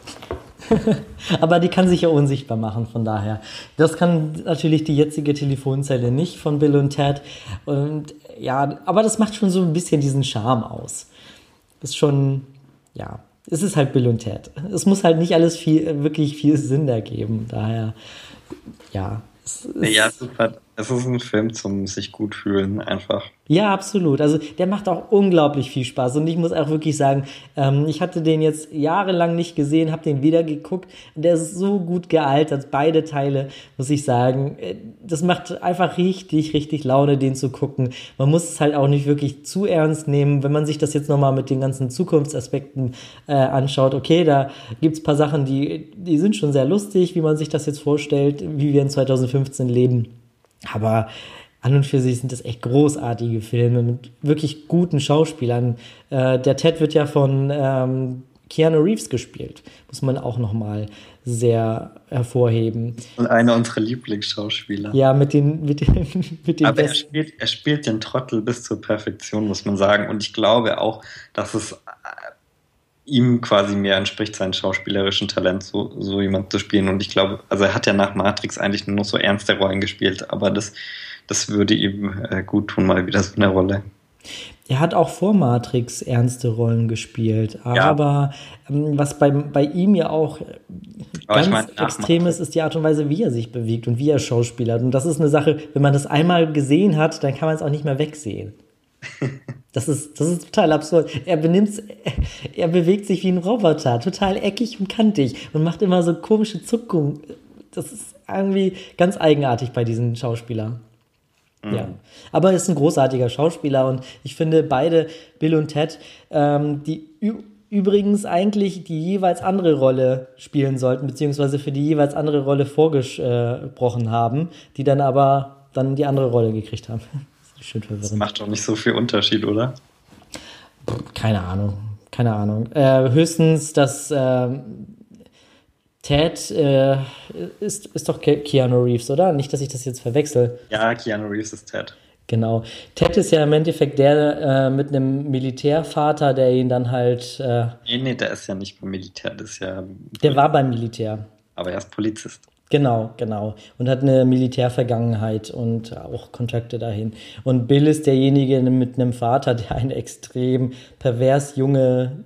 Aber die kann sich ja unsichtbar machen, von daher. Das kann natürlich die jetzige Telefonzelle nicht von Bill und Ted. Und ja, aber das macht schon so ein bisschen diesen Charme aus. Ist schon, ja, es ist halt Bill und Ted. Es muss halt nicht alles wirklich viel Sinn ergeben. Daher, ja. Ja, es ist ein Film zum sich gut fühlen, einfach. Ja, absolut. Also der macht auch unglaublich viel Spaß. Und ich muss auch wirklich sagen, ich hatte den jetzt jahrelang nicht gesehen, habe den wieder geguckt. Der ist so gut gealtert, beide Teile, muss ich sagen. Das macht einfach richtig, richtig Laune, den zu gucken. Man muss es halt auch nicht wirklich zu ernst nehmen. Wenn man sich das jetzt nochmal mit den ganzen Zukunftsaspekten anschaut, okay, da gibt's ein paar Sachen, die sind schon sehr lustig, wie man sich das jetzt vorstellt, wie wir in 2015 leben. Aber an und für sich sind das echt großartige Filme mit wirklich guten Schauspielern. Der Ted wird ja von Keanu Reeves gespielt, muss man auch nochmal sehr hervorheben. Und einer unserer Lieblingsschauspieler. Ja, mit den Aber besten. er spielt den Trottel bis zur Perfektion, muss man sagen. Und ich glaube auch, dass es ihm quasi mehr entspricht, sein schauspielerischen Talent, so jemand zu spielen. Und ich glaube, also er hat ja nach Matrix eigentlich nur noch so ernste Rollen gespielt, aber das würde ihm gut tun, mal wieder so eine Rolle. Er hat auch vor Matrix ernste Rollen gespielt, aber was bei ihm ja auch Aber ich ganz meine, nach extrem ist die Art und Weise, wie er sich bewegt und wie er schauspielert. Und das ist eine Sache, wenn man das einmal gesehen hat, dann kann man es auch nicht mehr wegsehen. Das ist total absurd. Er bewegt sich wie ein Roboter, total eckig und kantig und macht immer so komische Zuckungen. Das ist irgendwie ganz eigenartig bei diesen Schauspielern. Ja, aber er ist ein großartiger Schauspieler und ich finde beide, Bill und Ted, die übrigens eigentlich die jeweils andere Rolle spielen sollten, beziehungsweise für die jeweils andere Rolle vorgesprochen haben, die dann aber dann die andere Rolle gekriegt haben. Das ist schön verwirrend. Das macht doch nicht so viel Unterschied, oder? Keine Ahnung. Höchstens, dass Ted ist doch Keanu Reeves, oder? Nicht, dass ich das jetzt verwechsel. Ja, Keanu Reeves ist Ted. Genau. Ted ist ja im Endeffekt der mit einem Militärvater, der ihn dann halt. Nee, der ist ja nicht beim Militär, das ist ja. Der war beim Militär. Aber er ist Polizist. Genau. Und hat eine Militärvergangenheit und auch Kontakte dahin. Und Bill ist derjenige mit einem Vater, der eine extrem pervers junge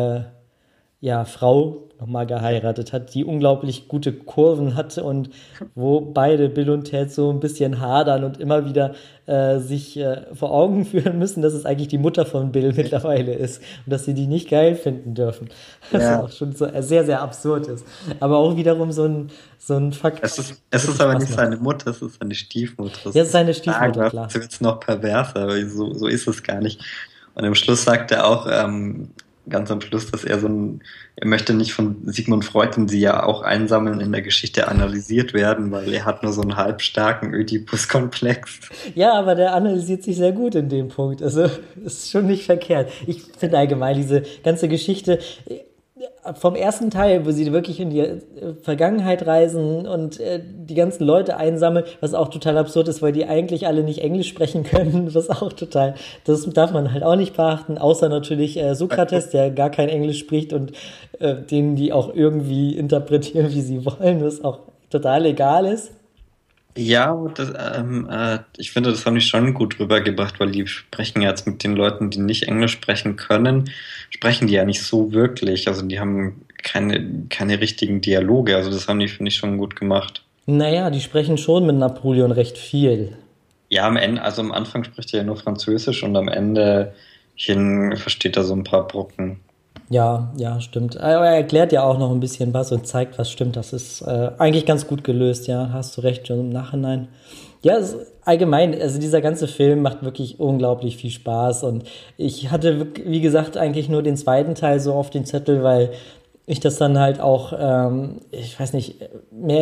Frau nochmal geheiratet hat, die unglaublich gute Kurven hatte und wo beide, Bill und Ted, so ein bisschen hadern und immer wieder sich vor Augen führen müssen, dass es eigentlich die Mutter von Bill mittlerweile ist und dass sie die nicht geil finden dürfen. Was Ja. auch schon so sehr, sehr absurd ist. Aber auch wiederum so ein Fakt. Es ist aber nicht seine Mutter, es ist seine Stiefmutter. Ja, es ist seine Stiefmutter, klar. Das wird jetzt noch perverser, aber so ist es gar nicht. Und am Schluss sagt er auch, ganz am Schluss, dass er er möchte nicht von Sigmund Freud, den sie ja auch einsammeln, in der Geschichte analysiert werden, weil er hat nur so einen halbstarken Ödipus-Komplex. Ja, aber der analysiert sich sehr gut in dem Punkt. Also ist schon nicht verkehrt. Ich finde allgemein diese ganze Geschichte vom ersten Teil, wo sie wirklich in die Vergangenheit reisen und die ganzen Leute einsammeln, was auch total absurd ist, weil die eigentlich alle nicht Englisch sprechen können, das darf man halt auch nicht beachten, außer natürlich Sokrates, der gar kein Englisch spricht und denen die auch irgendwie interpretieren, wie sie wollen, was auch total egal ist. Ja, ich finde, das haben die schon gut rübergebracht, weil die sprechen jetzt mit den Leuten, die nicht Englisch sprechen können, sprechen die ja nicht so wirklich. Also die haben keine richtigen Dialoge. Also das haben die, finde ich, schon gut gemacht. Naja, die sprechen schon mit Napoleon recht viel. Ja, am Ende, also am Anfang spricht er ja nur Französisch und am Ende hin versteht er so ein paar Brocken. Ja, ja, stimmt. Aber er erklärt ja auch noch ein bisschen was und zeigt, was stimmt. Das ist eigentlich ganz gut gelöst, ja. Hast du recht, schon im Nachhinein. Ja, allgemein, also dieser ganze Film macht wirklich unglaublich viel Spaß und ich hatte, wie gesagt, eigentlich nur den zweiten Teil so auf den Zettel, weil ich das dann halt auch, ich weiß nicht, mehr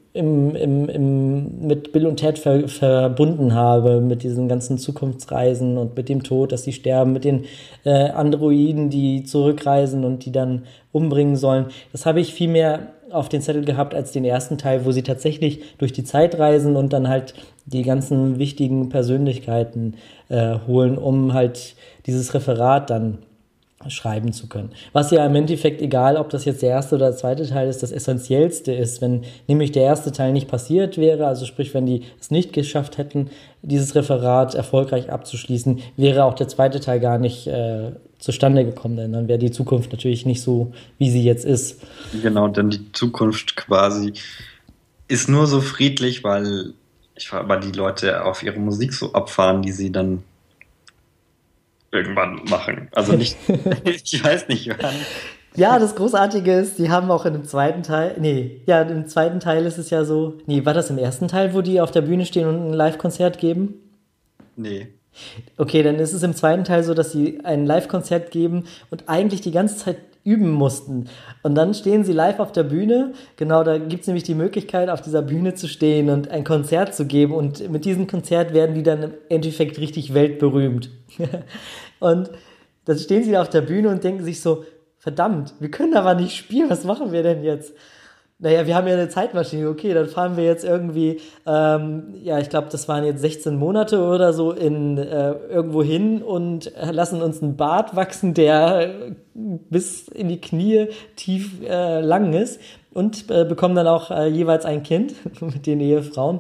mit Bill und Ted verbunden habe, mit diesen ganzen Zukunftsreisen und mit dem Tod, dass sie sterben, mit den Androiden, die zurückreisen und die dann umbringen sollen. Das habe ich viel mehr auf den Zettel gehabt als den ersten Teil, wo sie tatsächlich durch die Zeit reisen und dann halt die ganzen wichtigen Persönlichkeiten holen, um halt dieses Referat dann schreiben zu können. Was ja im Endeffekt, egal ob das jetzt der erste oder der zweite Teil ist, das Essentiellste ist, wenn nämlich der erste Teil nicht passiert wäre, also sprich, wenn die es nicht geschafft hätten, dieses Referat erfolgreich abzuschließen, wäre auch der zweite Teil gar nicht zustande gekommen, denn dann wäre die Zukunft natürlich nicht so, wie sie jetzt ist. Genau, denn die Zukunft quasi ist nur so friedlich, weil die Leute auf ihre Musik so abfahren, die sie dann irgendwann machen. Also nicht, ich weiß nicht wann. Ja, das Großartige ist, die haben auch in dem zweiten Teil, im zweiten Teil ist es ja so, war das im ersten Teil, wo die auf der Bühne stehen und ein Live-Konzert geben? Nee. Okay, dann ist es im zweiten Teil so, dass sie ein Live-Konzert geben und eigentlich die ganze Zeit üben mussten. Und dann stehen sie live auf der Bühne. Genau, da gibt es nämlich die Möglichkeit, auf dieser Bühne zu stehen und ein Konzert zu geben. Und mit diesem Konzert werden die dann im Endeffekt richtig weltberühmt. Und dann stehen sie da auf der Bühne und denken sich so, verdammt, wir können aber nicht spielen, was machen wir denn jetzt? Naja, wir haben ja eine Zeitmaschine, okay, dann fahren wir jetzt irgendwie, ich glaube, das waren jetzt 16 Monate oder so irgendwo hin und lassen uns einen Bart wachsen, der bis in die Knie tief lang ist und bekommen dann auch jeweils ein Kind mit den Ehefrauen.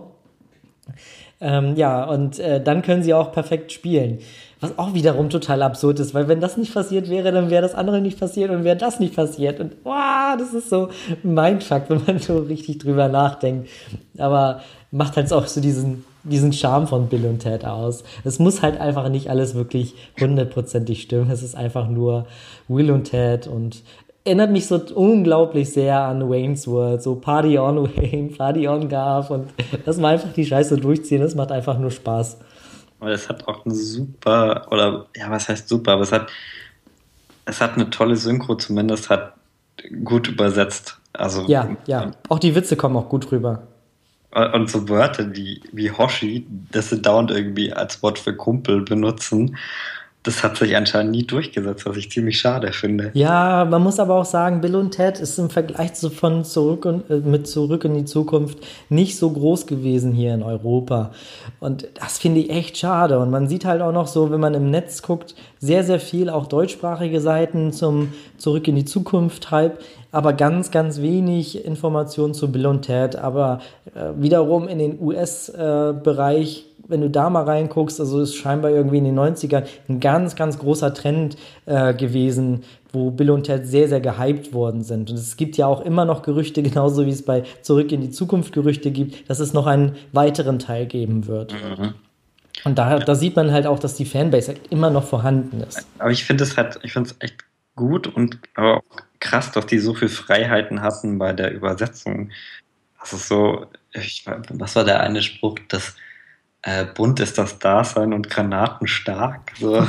Dann können sie auch perfekt spielen. Was auch wiederum total absurd ist, weil wenn das nicht passiert wäre, dann wäre das andere nicht passiert und wäre das nicht passiert. Und das ist so ein Mindfuck, wenn man so richtig drüber nachdenkt. Aber macht halt auch so diesen Charme von Bill und Ted aus. Es muss halt einfach nicht alles wirklich 100%ig stimmen. Es ist einfach nur Will und Ted und erinnert mich so unglaublich sehr an Wayne's World, so Party on Wayne, Party on Garth und dass man einfach die Scheiße durchziehen, das macht einfach nur Spaß. Aber es hat auch was heißt super, aber es hat eine tolle Synchro, zumindest hat gut übersetzt. Also, ja, auch die Witze kommen auch gut rüber. Und so Wörter wie Hoshi, das sie dauernd irgendwie als Wort für Kumpel benutzen, das hat sich anscheinend nie durchgesetzt, was ich ziemlich schade finde. Ja, man muss aber auch sagen, Bill und Ted ist im Vergleich von Zurück in die Zukunft nicht so groß gewesen hier in Europa. Und das finde ich echt schade. Und man sieht halt auch noch so, wenn man im Netz guckt, sehr, sehr viel auch deutschsprachige Seiten zum Zurück in die Zukunft halb, aber ganz, ganz wenig Informationen zu Bill und Ted. Aber wiederum in den US-Bereich, wenn du da mal reinguckst, also ist scheinbar irgendwie in den 90ern ein ganz, ganz großer Trend gewesen, wo Bill und Ted sehr, sehr gehypt worden sind. Und es gibt ja auch immer noch Gerüchte, genauso wie es bei Zurück in die Zukunft Gerüchte gibt, dass es noch einen weiteren Teil geben wird. Mhm. Und da sieht man halt auch, dass die Fanbase halt immer noch vorhanden ist. Aber ich finde es echt gut und aber auch krass, dass die so viel Freiheiten hatten bei der Übersetzung. Also so, was war der eine Spruch, dass bunt ist das Dasein und Granaten stark. So.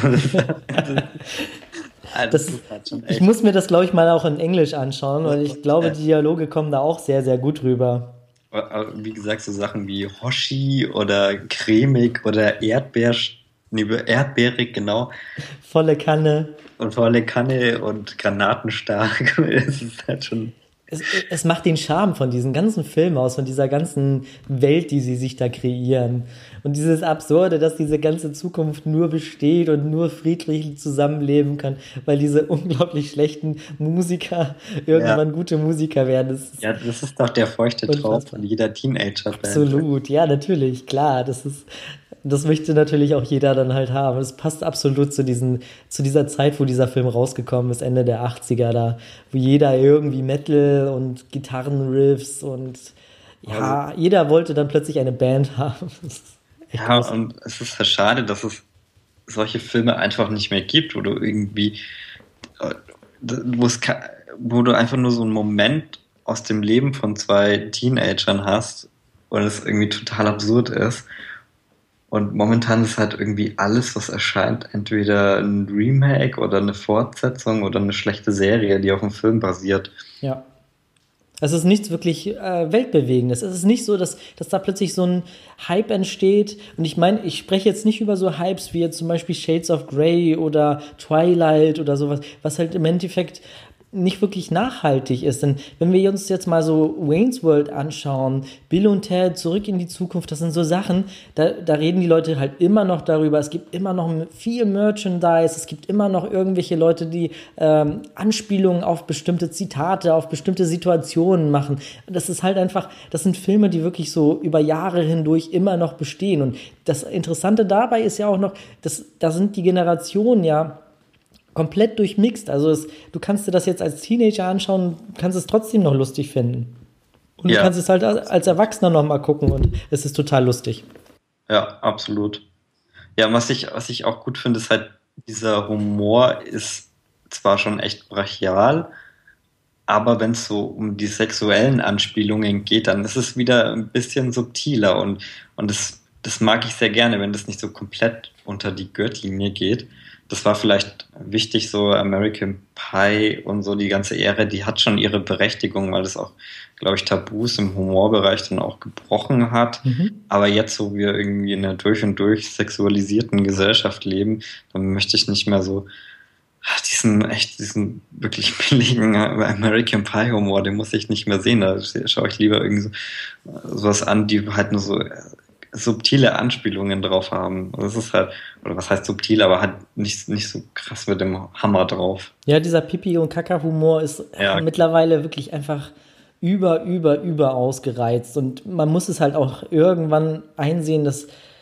Ich muss mir das, glaube ich, mal auch in Englisch anschauen, weil ich glaube, die Dialoge kommen da auch sehr, sehr gut rüber. Wie gesagt, so Sachen wie Hoshi oder cremig oder erdbeerig, genau. Volle Kanne. Und volle Kanne und granatenstark. Es ist halt schon... Es macht den Charme von diesen ganzen Filmen aus, von dieser ganzen Welt, die sie sich da kreieren. Und dieses Absurde, dass diese ganze Zukunft nur besteht und nur friedlich zusammenleben kann, weil diese unglaublich schlechten Musiker irgendwann gute Musiker werden. Das ist doch der feuchte Traum von jeder Teenager-Band. Absolut, ja, natürlich, klar. Das möchte natürlich auch jeder dann halt haben. Es passt absolut zu dieser Zeit, wo dieser Film rausgekommen ist, Ende der 80er, da, wo jeder irgendwie Metal und Gitarrenriffs und jeder wollte dann plötzlich eine Band haben. Ja, und es ist schade, dass es solche Filme einfach nicht mehr gibt, wo du irgendwie wo du einfach nur so einen Moment aus dem Leben von zwei Teenagern hast und es irgendwie total absurd ist. Und momentan ist halt irgendwie alles, was erscheint, entweder ein Remake oder eine Fortsetzung oder eine schlechte Serie, die auf einem Film basiert. Ja. Es ist nichts wirklich Weltbewegendes. Es ist nicht so, dass da plötzlich so ein Hype entsteht. Und ich meine, ich spreche jetzt nicht über so Hypes wie jetzt zum Beispiel Shades of Grey oder Twilight oder sowas, was halt im Endeffekt nicht wirklich nachhaltig ist. Denn wenn wir uns jetzt mal so Wayne's World anschauen, Bill und Ted, Zurück in die Zukunft, das sind so Sachen, da reden die Leute halt immer noch darüber. Es gibt immer noch viel Merchandise, es gibt immer noch irgendwelche Leute, die Anspielungen auf bestimmte Zitate, auf bestimmte Situationen machen. Das ist halt einfach, das sind Filme, die wirklich so über Jahre hindurch immer noch bestehen. Und das Interessante dabei ist ja auch noch, da sind die Generationen ja komplett durchmixt. Also du kannst dir das jetzt als Teenager anschauen, kannst es trotzdem noch lustig finden. Und du kannst es halt als Erwachsener noch mal gucken und es ist total lustig. Ja, absolut. Ja, was ich auch gut finde, ist halt, dieser Humor ist zwar schon echt brachial, aber wenn es so um die sexuellen Anspielungen geht, dann ist es wieder ein bisschen subtiler und das mag ich sehr gerne, wenn das nicht so komplett unter die Gürtellinie geht. Das war vielleicht wichtig, so American Pie und so die ganze Ära, die hat schon ihre Berechtigung, weil das auch, glaube ich, Tabus im Humorbereich dann auch gebrochen hat. Aber jetzt, wo wir irgendwie in einer durch und durch sexualisierten Gesellschaft leben, dann möchte ich nicht mehr so diesen wirklich billigen American Pie Humor, den muss ich nicht mehr sehen. Da schaue ich lieber irgendwie sowas an, die halt nur so subtile Anspielungen drauf haben. Das ist halt, oder was heißt subtil, aber halt nicht so krass mit dem Hammer drauf. Ja, dieser Pipi- und Kaka-Humor ist mittlerweile wirklich einfach über ausgereizt. Und man muss es halt auch irgendwann einsehen, dass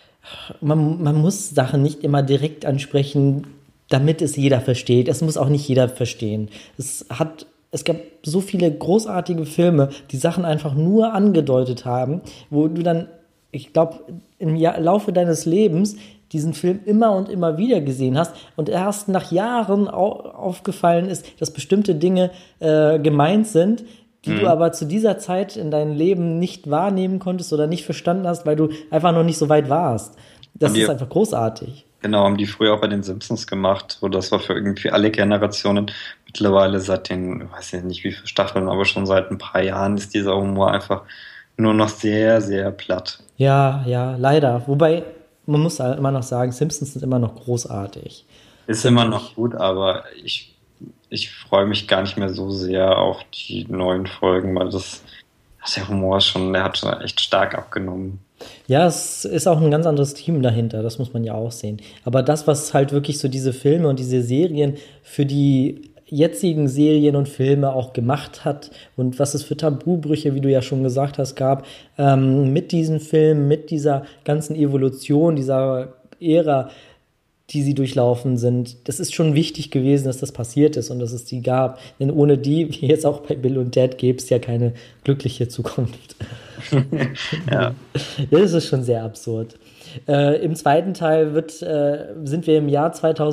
man muss Sachen nicht immer direkt ansprechen, damit es jeder versteht. Es muss auch nicht jeder verstehen. Es gab so viele großartige Filme, die Sachen einfach nur angedeutet haben, wo du dann, ich glaube, im Laufe deines Lebens diesen Film immer und immer wieder gesehen hast und erst nach Jahren aufgefallen ist, dass bestimmte Dinge gemeint sind, die du aber zu dieser Zeit in deinem Leben nicht wahrnehmen konntest oder nicht verstanden hast, weil du einfach noch nicht so weit warst. Das ist einfach großartig. Genau, haben die früher auch bei den Simpsons gemacht. So, das war für irgendwie alle Generationen. Mittlerweile seit den, ich weiß nicht wie viele Staffeln, aber schon seit ein paar Jahren ist dieser Humor einfach nur noch sehr, sehr platt. Ja, leider. Wobei, man muss halt immer noch sagen, Simpsons sind immer noch großartig. Ist immer noch gut, aber ich freue mich gar nicht mehr so sehr auf die neuen Folgen, weil der Humor der hat schon echt stark abgenommen. Ja, es ist auch ein ganz anderes Team dahinter, das muss man ja auch sehen. Aber das, was halt wirklich so diese Filme und diese Serien für die jetzigen Serien und Filme auch gemacht hat und was es für Tabubrüche, wie du ja schon gesagt hast, gab, mit diesen Filmen, mit dieser ganzen Evolution, dieser Ära, die sie durchlaufen sind. Das ist schon wichtig gewesen, dass das passiert ist und dass es die gab. Denn ohne die, wie jetzt auch bei Bill und Ted, gäbe es ja keine glückliche Zukunft. Ja. Das ist schon sehr absurd. Im zweiten Teil sind wir im Jahr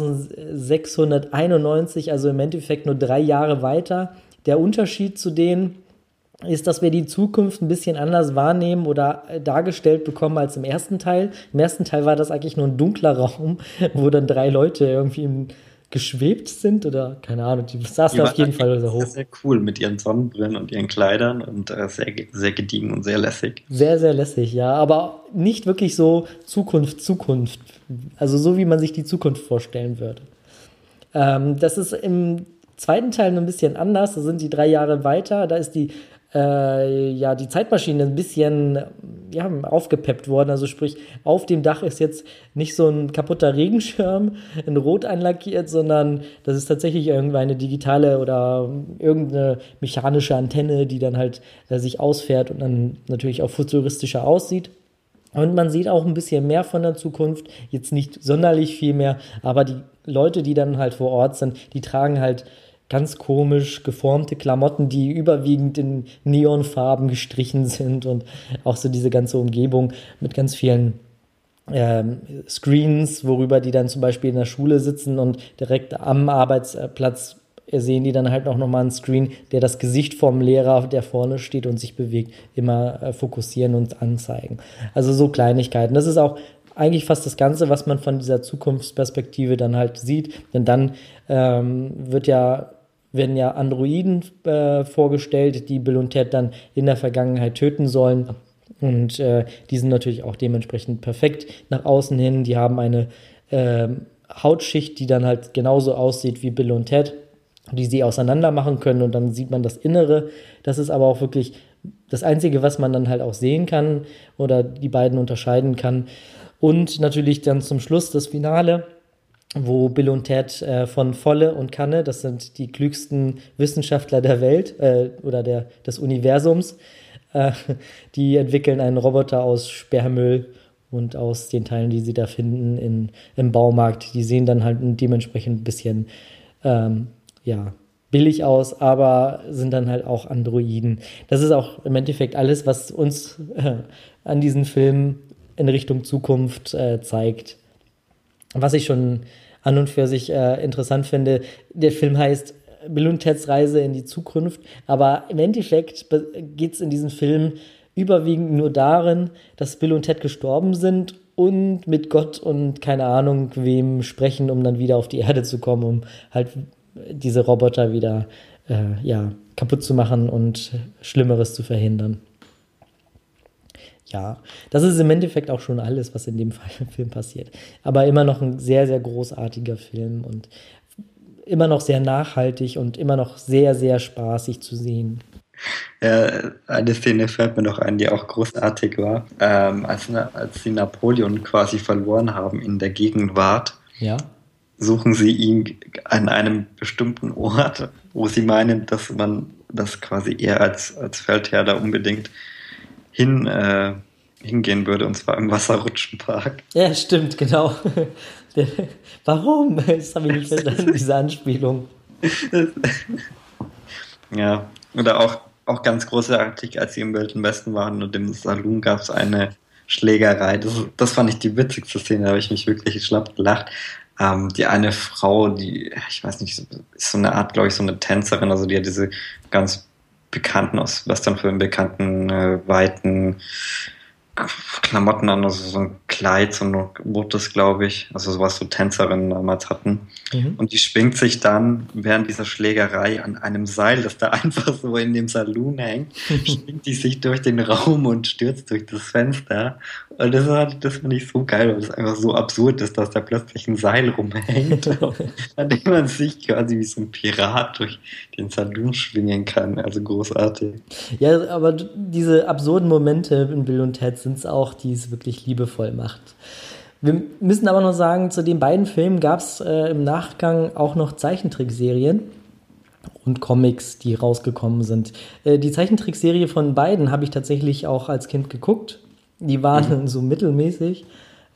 2691, also im Endeffekt nur 3 Jahre weiter. Der Unterschied zu denen ist, dass wir die Zukunft ein bisschen anders wahrnehmen oder dargestellt bekommen als im ersten Teil. Im ersten Teil war das eigentlich nur ein dunkler Raum, wo dann 3 Leute irgendwie geschwebt sind oder keine Ahnung, die saßen auf jeden Fall so hoch. Sehr, sehr cool mit ihren Sonnenbrillen und ihren Kleidern und sehr, sehr gediegen und sehr lässig. Sehr, sehr lässig, ja, aber nicht wirklich so Zukunft. Also so, wie man sich die Zukunft vorstellen würde. Das ist im zweiten Teil ein bisschen anders, da sind die 3 Jahre weiter, da ist die Zeitmaschine ein bisschen aufgepeppt worden. Also sprich, auf dem Dach ist jetzt nicht so ein kaputter Regenschirm in Rot einlackiert, sondern das ist tatsächlich irgendeine digitale oder irgendeine mechanische Antenne, die dann halt sich ausfährt und dann natürlich auch futuristischer aussieht. Und man sieht auch ein bisschen mehr von der Zukunft, jetzt nicht sonderlich viel mehr, aber die Leute, die dann halt vor Ort sind, die tragen halt ganz komisch geformte Klamotten, die überwiegend in Neonfarben gestrichen sind und auch so diese ganze Umgebung mit ganz vielen Screens, worüber die dann zum Beispiel in der Schule sitzen und direkt am Arbeitsplatz sehen die dann halt auch nochmal einen Screen, der das Gesicht vom Lehrer, der vorne steht und sich bewegt, immer fokussieren und anzeigen. Also so Kleinigkeiten. Das ist auch eigentlich fast das Ganze, was man von dieser Zukunftsperspektive dann halt sieht. Denn dann werden ja Androiden vorgestellt, die Bill und Ted dann in der Vergangenheit töten sollen. Und die sind natürlich auch dementsprechend perfekt nach außen hin. Die haben eine Hautschicht, die dann halt genauso aussieht wie Bill und Ted, die sie auseinander machen können, und dann sieht man das Innere. Das ist aber auch wirklich das Einzige, was man dann halt auch sehen kann oder die beiden unterscheiden kann. Und natürlich dann zum Schluss das Finale, wo Bill und Ted von Volle und Kanne, das sind die klügsten Wissenschaftler der Welt oder des Universums, die entwickeln einen Roboter aus Sperrmüll und aus den Teilen, die sie da finden im Baumarkt. Die sehen dann halt dementsprechend ein bisschen billig aus, aber sind dann halt auch Androiden. Das ist auch im Endeffekt alles, was uns an diesen Film in Richtung Zukunft zeigt. Was ich schon an und für sich interessant finde, der Film heißt Bill und Teds Reise in die Zukunft, aber im Endeffekt geht es in diesem Film überwiegend nur darin, dass Bill und Ted gestorben sind und mit Gott und keine Ahnung wem sprechen, um dann wieder auf die Erde zu kommen, um halt diese Roboter wieder kaputt zu machen und Schlimmeres zu verhindern. Ja, das ist im Endeffekt auch schon alles, was in dem Film passiert. Aber immer noch ein sehr, sehr großartiger Film und immer noch sehr nachhaltig und immer noch sehr, sehr spaßig zu sehen. Ja, eine Szene fällt mir noch ein, die auch großartig war. Als sie Napoleon quasi verloren haben in der Gegenwart, ja, suchen sie ihn an einem bestimmten Ort, wo sie meinen, dass man das quasi eher als Feldherr da unbedingt hingehen würde, und zwar im Wasserrutschenpark. Ja, stimmt, genau. Warum? Das habe ich nicht verstanden, diese Anspielung. Ja, oder auch ganz großartig, als sie im Wilden Westen waren und im Saloon gab es eine Schlägerei. Das fand ich die witzigste Szene, da habe ich mich wirklich schlapp gelacht. Die eine Frau, die, ich weiß nicht, ist so eine Art, glaube ich, so eine Tänzerin, also die hat diese ganz bekannten, aus Westernfilmen bekannten, weiten Klamotten an, also so ein Kleid, so ein rotes, glaube ich, also sowas so Tänzerinnen damals hatten. Mhm. Und die schwingt sich dann während dieser Schlägerei an einem Seil, das da einfach so in dem Saloon hängt, schwingt die sich durch den Raum und stürzt durch das Fenster. Und das fand ich so geil, weil es einfach so absurd ist, dass da plötzlich ein Seil rumhängt, an dem man sich quasi wie so ein Pirat durch den Saloon schwingen kann. Also großartig. Ja, aber diese absurden Momente in Bill und Ted sind es auch, die es wirklich liebevoll macht. Wir müssen aber noch sagen, zu den beiden Filmen gab es im Nachgang auch noch Zeichentrickserien und Comics, die rausgekommen sind. Die Zeichentrickserie von beiden habe ich tatsächlich auch als Kind geguckt. Die waren so mittelmäßig.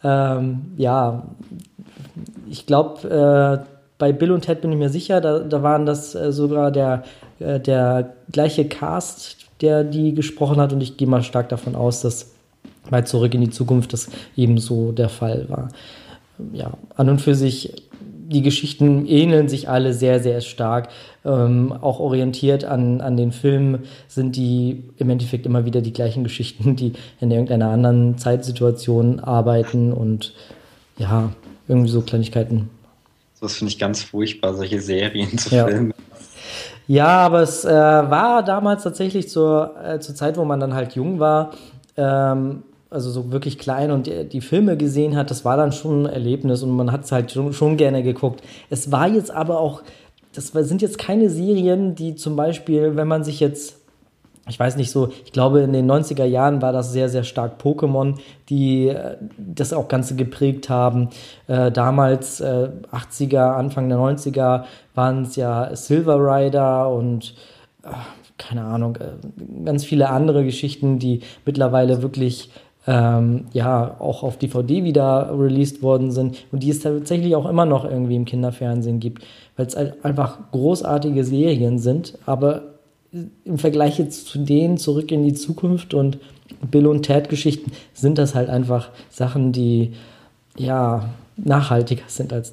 Ich glaube, bei Bill und Ted bin ich mir sicher, da waren das sogar der gleiche Cast, der die gesprochen hat, und ich gehe mal stark davon aus, dass bei Zurück in die Zukunft das ebenso der Fall war. Ja, an und für sich, die Geschichten ähneln sich alle sehr, sehr stark. Auch orientiert an den Filmen sind die im Endeffekt immer wieder die gleichen Geschichten, die in irgendeiner anderen Zeitsituation arbeiten und ja, irgendwie so Kleinigkeiten. Das finde ich ganz furchtbar, solche Serien zu filmen. Ja, aber es war damals tatsächlich zur Zeit, wo man dann halt jung war, also so wirklich klein und die Filme gesehen hat, das war dann schon ein Erlebnis und man hat es halt schon gerne geguckt. Es war jetzt aber auch, sind jetzt keine Serien, die zum Beispiel, wenn man sich jetzt, ich weiß nicht so, ich glaube in den 90er Jahren war das sehr, sehr stark Pokémon, die das auch Ganze geprägt haben. Damals, 80er, Anfang der 90er, waren es ja Silver Rider und keine Ahnung, ganz viele andere Geschichten, die mittlerweile wirklich auch auf DVD wieder released worden sind und die es tatsächlich auch immer noch irgendwie im Kinderfernsehen gibt, weil es halt einfach großartige Serien sind, aber im Vergleich jetzt zu denen Zurück in die Zukunft und Bill und Ted Geschichten sind das halt einfach Sachen, die ja nachhaltiger sind als das.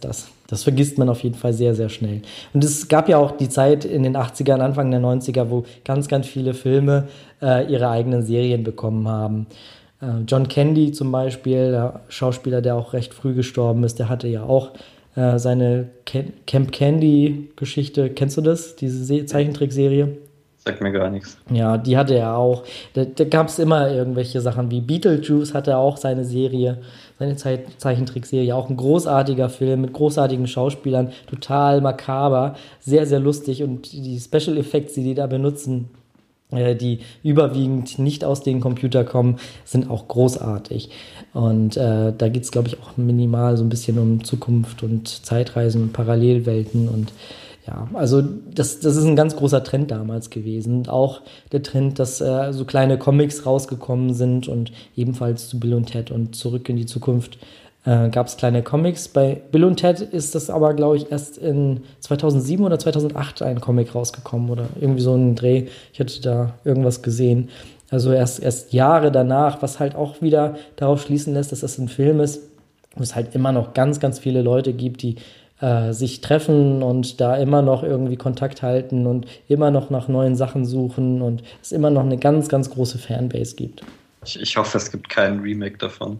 Das vergisst man auf jeden Fall sehr, sehr schnell. Und es gab ja auch die Zeit in den 80ern, Anfang der 90er, wo ganz, ganz viele Filme ihre eigenen Serien bekommen haben. John Candy zum Beispiel, der Schauspieler, der auch recht früh gestorben ist, der hatte ja auch seine Camp Candy-Geschichte. Kennst du das, diese Zeichentrickserie? Sagt mir gar nichts. Ja, die hatte er auch. Da gab es immer irgendwelche Sachen wie Beetlejuice hatte auch seine Serie, seine Zeichentrickserie, auch ein großartiger Film mit großartigen Schauspielern, total makaber, sehr, sehr lustig und die Special Effects, die da benutzen, die überwiegend nicht aus dem Computer kommen, sind auch großartig. Und da geht es, glaube ich, auch minimal so ein bisschen um Zukunft und Zeitreisen und Parallelwelten und ja, also das ist ein ganz großer Trend damals gewesen. Und auch der Trend, dass so kleine Comics rausgekommen sind und ebenfalls zu Bill und Ted und Zurück in die Zukunft gab es kleine Comics. Bei Bill und Ted ist das aber, glaube ich, erst in 2007 oder 2008 ein Comic rausgekommen oder irgendwie so ein Dreh. Ich hatte da irgendwas gesehen. Also erst Jahre danach, was halt auch wieder darauf schließen lässt, dass das ein Film ist, wo es halt immer noch ganz, ganz viele Leute gibt, die sich treffen und da immer noch irgendwie Kontakt halten und immer noch nach neuen Sachen suchen und es immer noch eine ganz, ganz große Fanbase gibt. Ich hoffe, es gibt keinen Remake davon.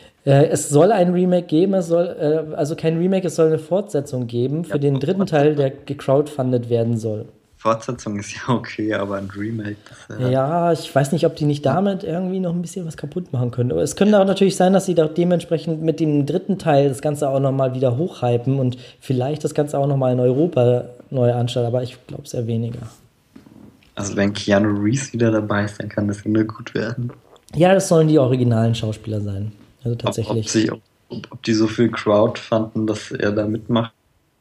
Es soll ein Remake geben, also kein Remake, es soll eine Fortsetzung geben für den dritten Teil, der gecrowdfundet werden soll. Fortsetzung ist ja okay, aber ein Remake. Ja, ich weiß nicht, ob die nicht damit irgendwie noch ein bisschen was kaputt machen können. Aber es könnte auch natürlich sein, dass sie da dementsprechend mit dem dritten Teil das Ganze auch nochmal wieder hochhypen und vielleicht das Ganze auch nochmal in Europa neu anstellen, aber ich glaube es eher weniger. Also wenn Keanu Reeves wieder dabei ist, dann kann das immer gut werden. Ja, das sollen die originalen Schauspieler sein. Also tatsächlich. Ob die so viel Crowdfunden, dass er da mitmacht?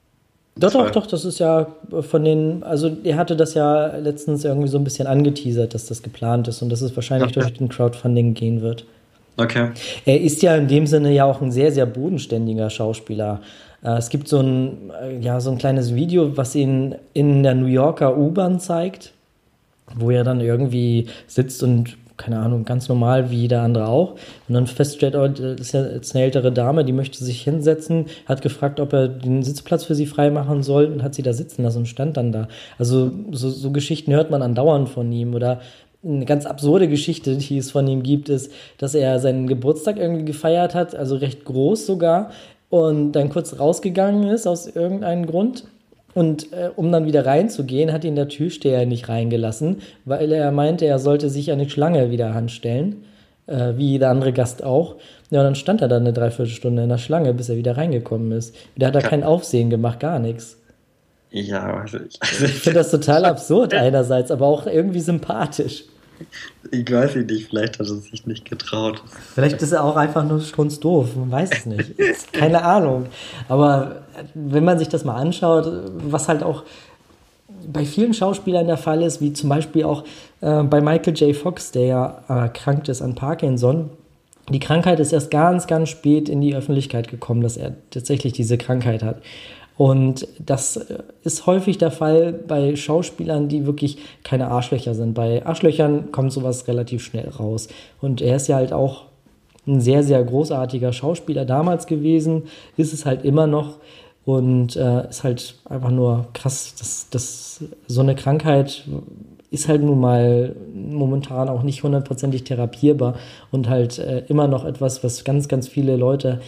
Doch, das ist ja von den, also er hatte das ja letztens irgendwie so ein bisschen angeteasert, dass das geplant ist und dass es wahrscheinlich durch den Crowdfunding gehen wird. Okay. Er ist ja in dem Sinne ja auch ein sehr, sehr bodenständiger Schauspieler. Es gibt so ein kleines Video, was ihn in der New Yorker U-Bahn zeigt, wo er dann irgendwie sitzt und keine Ahnung, ganz normal wie jeder andere auch. Und dann feststellt, das ist ja jetzt eine ältere Dame, die möchte sich hinsetzen, hat gefragt, ob er den Sitzplatz für sie frei machen soll und hat sie da sitzen lassen und stand dann da. Also so Geschichten hört man andauernd von ihm. Oder eine ganz absurde Geschichte, die es von ihm gibt, ist, dass er seinen Geburtstag irgendwie gefeiert hat, also recht groß sogar, und dann kurz rausgegangen ist aus irgendeinem Grund. Und um dann wieder reinzugehen, hat ihn der Türsteher nicht reingelassen, weil er meinte, er sollte sich an die Schlange wieder anstellen, wie jeder andere Gast auch. Ja, und dann stand er dann eine Dreiviertelstunde in der Schlange, bis er wieder reingekommen ist. Da hat er kein Aufsehen gemacht, gar nichts. Ja, also ich finde das total absurd einerseits, aber auch irgendwie sympathisch. Ich weiß nicht, vielleicht hat er sich nicht getraut. Vielleicht ist er auch einfach nur strunzdoof, man weiß es nicht. Keine Ahnung. Aber wenn man sich das mal anschaut, was halt auch bei vielen Schauspielern der Fall ist, wie zum Beispiel auch bei Michael J. Fox, der ja erkrankt ist an Parkinson. Die Krankheit ist erst ganz, ganz spät in die Öffentlichkeit gekommen, dass er tatsächlich diese Krankheit hat. Und das ist häufig der Fall bei Schauspielern, die wirklich keine Arschlöcher sind. Bei Arschlöchern kommt sowas relativ schnell raus. Und er ist ja halt auch ein sehr, sehr großartiger Schauspieler damals gewesen, ist es halt immer noch. Und ist halt einfach nur krass, dass so eine Krankheit ist halt nun mal momentan auch nicht 100%ig therapierbar und halt immer noch etwas, was ganz, ganz viele Leute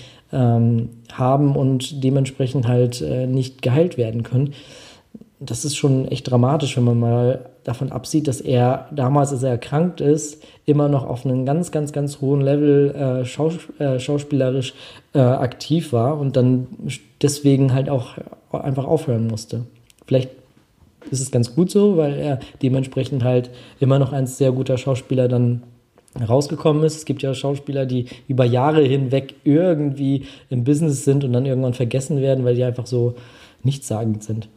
haben und dementsprechend halt nicht geheilt werden können. Das ist schon echt dramatisch, wenn man mal davon absieht, dass er damals, als er erkrankt ist, immer noch auf einem ganz, ganz, ganz hohen Level schauspielerisch aktiv war und dann deswegen halt auch einfach aufhören musste. Vielleicht ist es ganz gut so, weil er dementsprechend halt immer noch ein sehr guter Schauspieler dann rausgekommen ist. Es gibt ja Schauspieler, die über Jahre hinweg irgendwie im Business sind und dann irgendwann vergessen werden, weil die einfach so nichtssagend sind.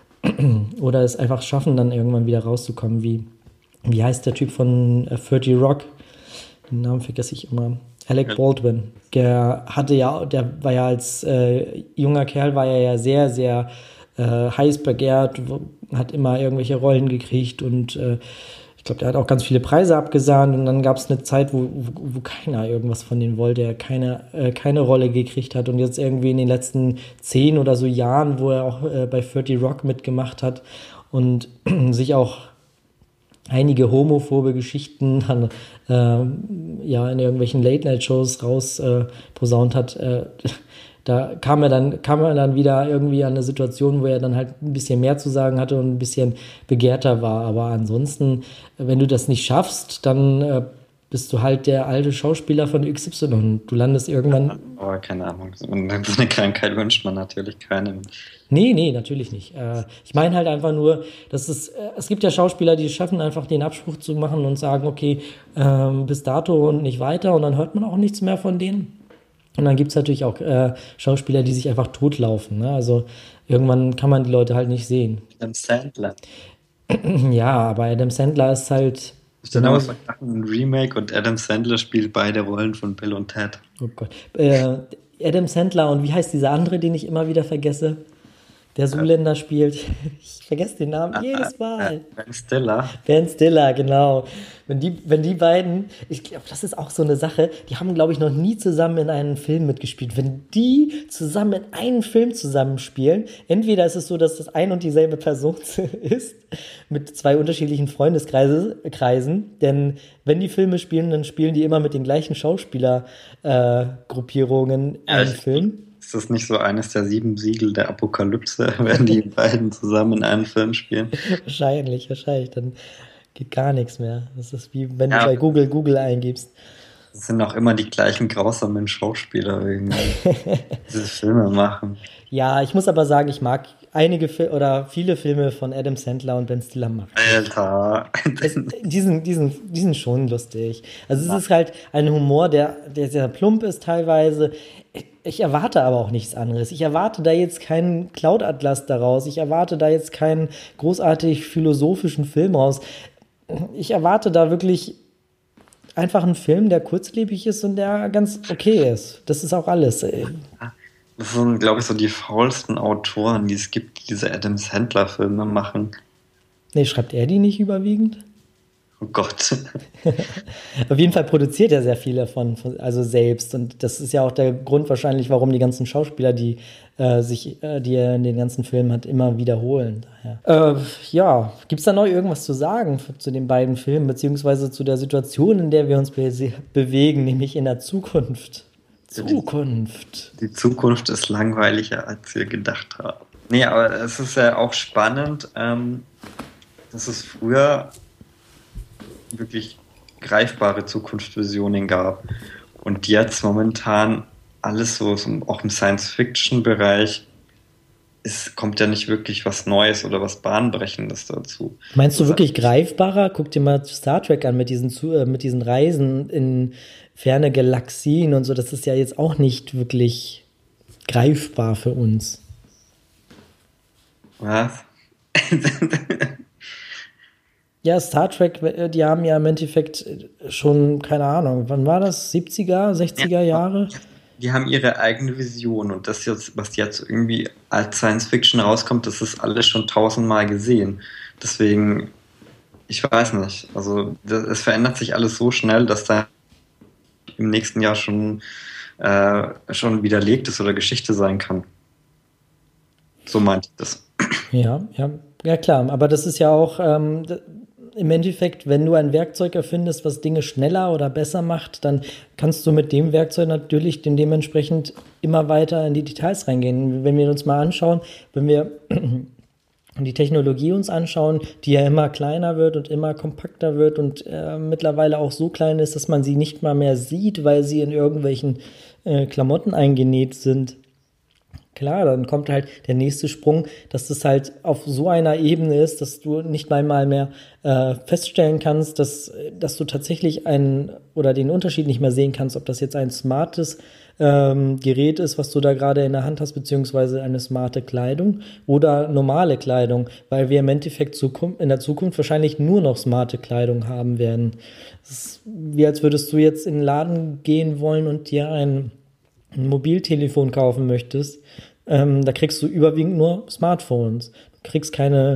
Oder es einfach schaffen, dann irgendwann wieder rauszukommen, wie heißt der Typ von 30 Rock? Den Namen vergesse ich immer. Alec Baldwin. Der war ja als junger Kerl, war er ja sehr, sehr heiß begehrt, hat immer irgendwelche Rollen gekriegt und Ich glaube, der hat auch ganz viele Preise abgesahnt und dann gab es eine Zeit, wo keiner irgendwas von denen wollte, der keine Rolle gekriegt hat und jetzt irgendwie in den letzten 10 oder so Jahren, wo er auch bei 30 Rock mitgemacht hat und sich auch einige homophobe Geschichten dann in irgendwelchen Late-Night-Shows raus posaunt hat, da kam er dann wieder irgendwie an eine Situation, wo er dann halt ein bisschen mehr zu sagen hatte und ein bisschen begehrter war. Aber ansonsten, wenn du das nicht schaffst, dann bist du halt der alte Schauspieler von XY. Du landest irgendwann. Aber keine Ahnung. So eine Krankheit wünscht man natürlich keinem. Nee, natürlich nicht. Ich meine halt einfach nur, dass es gibt ja Schauspieler, die schaffen einfach den Abspruch zu machen und sagen, okay, bis dato und nicht weiter und dann hört man auch nichts mehr von denen. Und dann gibt es natürlich auch Schauspieler, die sich einfach totlaufen. Ne? Also irgendwann kann man die Leute halt nicht sehen. Adam Sandler. Ja, aber Adam Sandler ist halt. Dann aber ein Remake und Adam Sandler spielt beide Rollen von Bill und Ted. Oh Gott. Adam Sandler und wie heißt dieser andere, den ich immer wieder vergesse? Der Zoolander spielt. Ich vergesse den Namen jedes Mal. Ben Stiller. Ben Stiller, genau. Wenn die beiden, ich glaube, das ist auch so eine Sache, die haben, glaube ich, noch nie zusammen in einem Film mitgespielt. Wenn die zusammen in einem Film zusammenspielen, entweder ist es so, dass das ein und dieselbe Person ist, mit 2 unterschiedlichen Freundeskreisen, denn wenn die Filme spielen, dann spielen die immer mit den gleichen Schauspielergruppierungen einen Film. Ist das nicht so eines der 7 Siegel der Apokalypse, wenn die beiden zusammen in einem Film spielen? Wahrscheinlich. Dann geht gar nichts mehr. Das ist wie wenn du bei Google eingibst. Das sind auch immer die gleichen grausamen Schauspieler, irgendwie diese Filme machen. Ja, ich muss aber sagen, ich mag viele Filme von Adam Sandler und Ben Stiller mag. Alter. Die sind schon lustig. Also es ist halt ein Humor, der sehr plump ist teilweise. Ich erwarte aber auch nichts anderes. Ich erwarte da jetzt keinen Cloud-Atlas daraus. Ich erwarte da jetzt keinen großartig philosophischen Film raus. Ich erwarte da wirklich einfach einen Film, der kurzlebig ist und der ganz okay ist. Das ist auch alles. Das sind, glaube ich, so die faulsten Autoren, die es gibt, die diese Adam Sandler-Filme machen. Nee, schreibt er die nicht überwiegend? Oh Gott. Auf jeden Fall produziert er sehr viel davon, also selbst. Und das ist ja auch der Grund wahrscheinlich, warum die ganzen Schauspieler, die er in den ganzen Filmen hat, immer wiederholen. Daher. Gibt es da noch irgendwas zu sagen zu den beiden Filmen, beziehungsweise zu der Situation, in der wir uns bewegen, nämlich in der Zukunft? Die Zukunft ist langweiliger, als wir gedacht haben. Nee, aber es ist ja auch spannend, dass es früher wirklich greifbare Zukunftsvisionen gab. Und jetzt momentan alles so auch im Science-Fiction-Bereich kommt ja nicht wirklich was Neues oder was Bahnbrechendes dazu. Meinst du wirklich greifbarer? Guck dir mal Star Trek an mit diesen Reisen in ferne Galaxien und so. Das ist ja jetzt auch nicht wirklich greifbar für uns. Was? Ja, Star Trek, die haben ja im Endeffekt schon, keine Ahnung, wann war das? 70er, 60er Jahre? Die haben ihre eigene Vision und das jetzt, was jetzt irgendwie als Science Fiction rauskommt, das ist alles schon 1000-mal gesehen. Deswegen, ich weiß nicht, also es verändert sich alles so schnell, dass da im nächsten Jahr schon widerlegt ist oder Geschichte sein kann. So meinte ich das. Ja, klar, aber das ist ja auch im Endeffekt, wenn du ein Werkzeug erfindest, was Dinge schneller oder besser macht, dann kannst du mit dem Werkzeug natürlich dementsprechend immer weiter in die Details reingehen. Wenn wir uns mal anschauen, wenn wir die Technologie uns anschauen, die ja immer kleiner wird und immer kompakter wird und mittlerweile auch so klein ist, dass man sie nicht mal mehr sieht, weil sie in irgendwelchen Klamotten eingenäht sind. Klar, dann kommt halt der nächste Sprung, dass das halt auf so einer Ebene ist, dass du nicht mal mehr feststellen kannst, dass du tatsächlich den Unterschied nicht mehr sehen kannst, ob das jetzt ein smartes Gerät ist, was du da gerade in der Hand hast, beziehungsweise eine smarte Kleidung oder normale Kleidung, weil wir im Endeffekt in der Zukunft wahrscheinlich nur noch smarte Kleidung haben werden. Es ist wie als würdest du jetzt in den Laden gehen wollen und dir ein Mobiltelefon kaufen möchtest. Da kriegst du überwiegend nur Smartphones. Du kriegst keine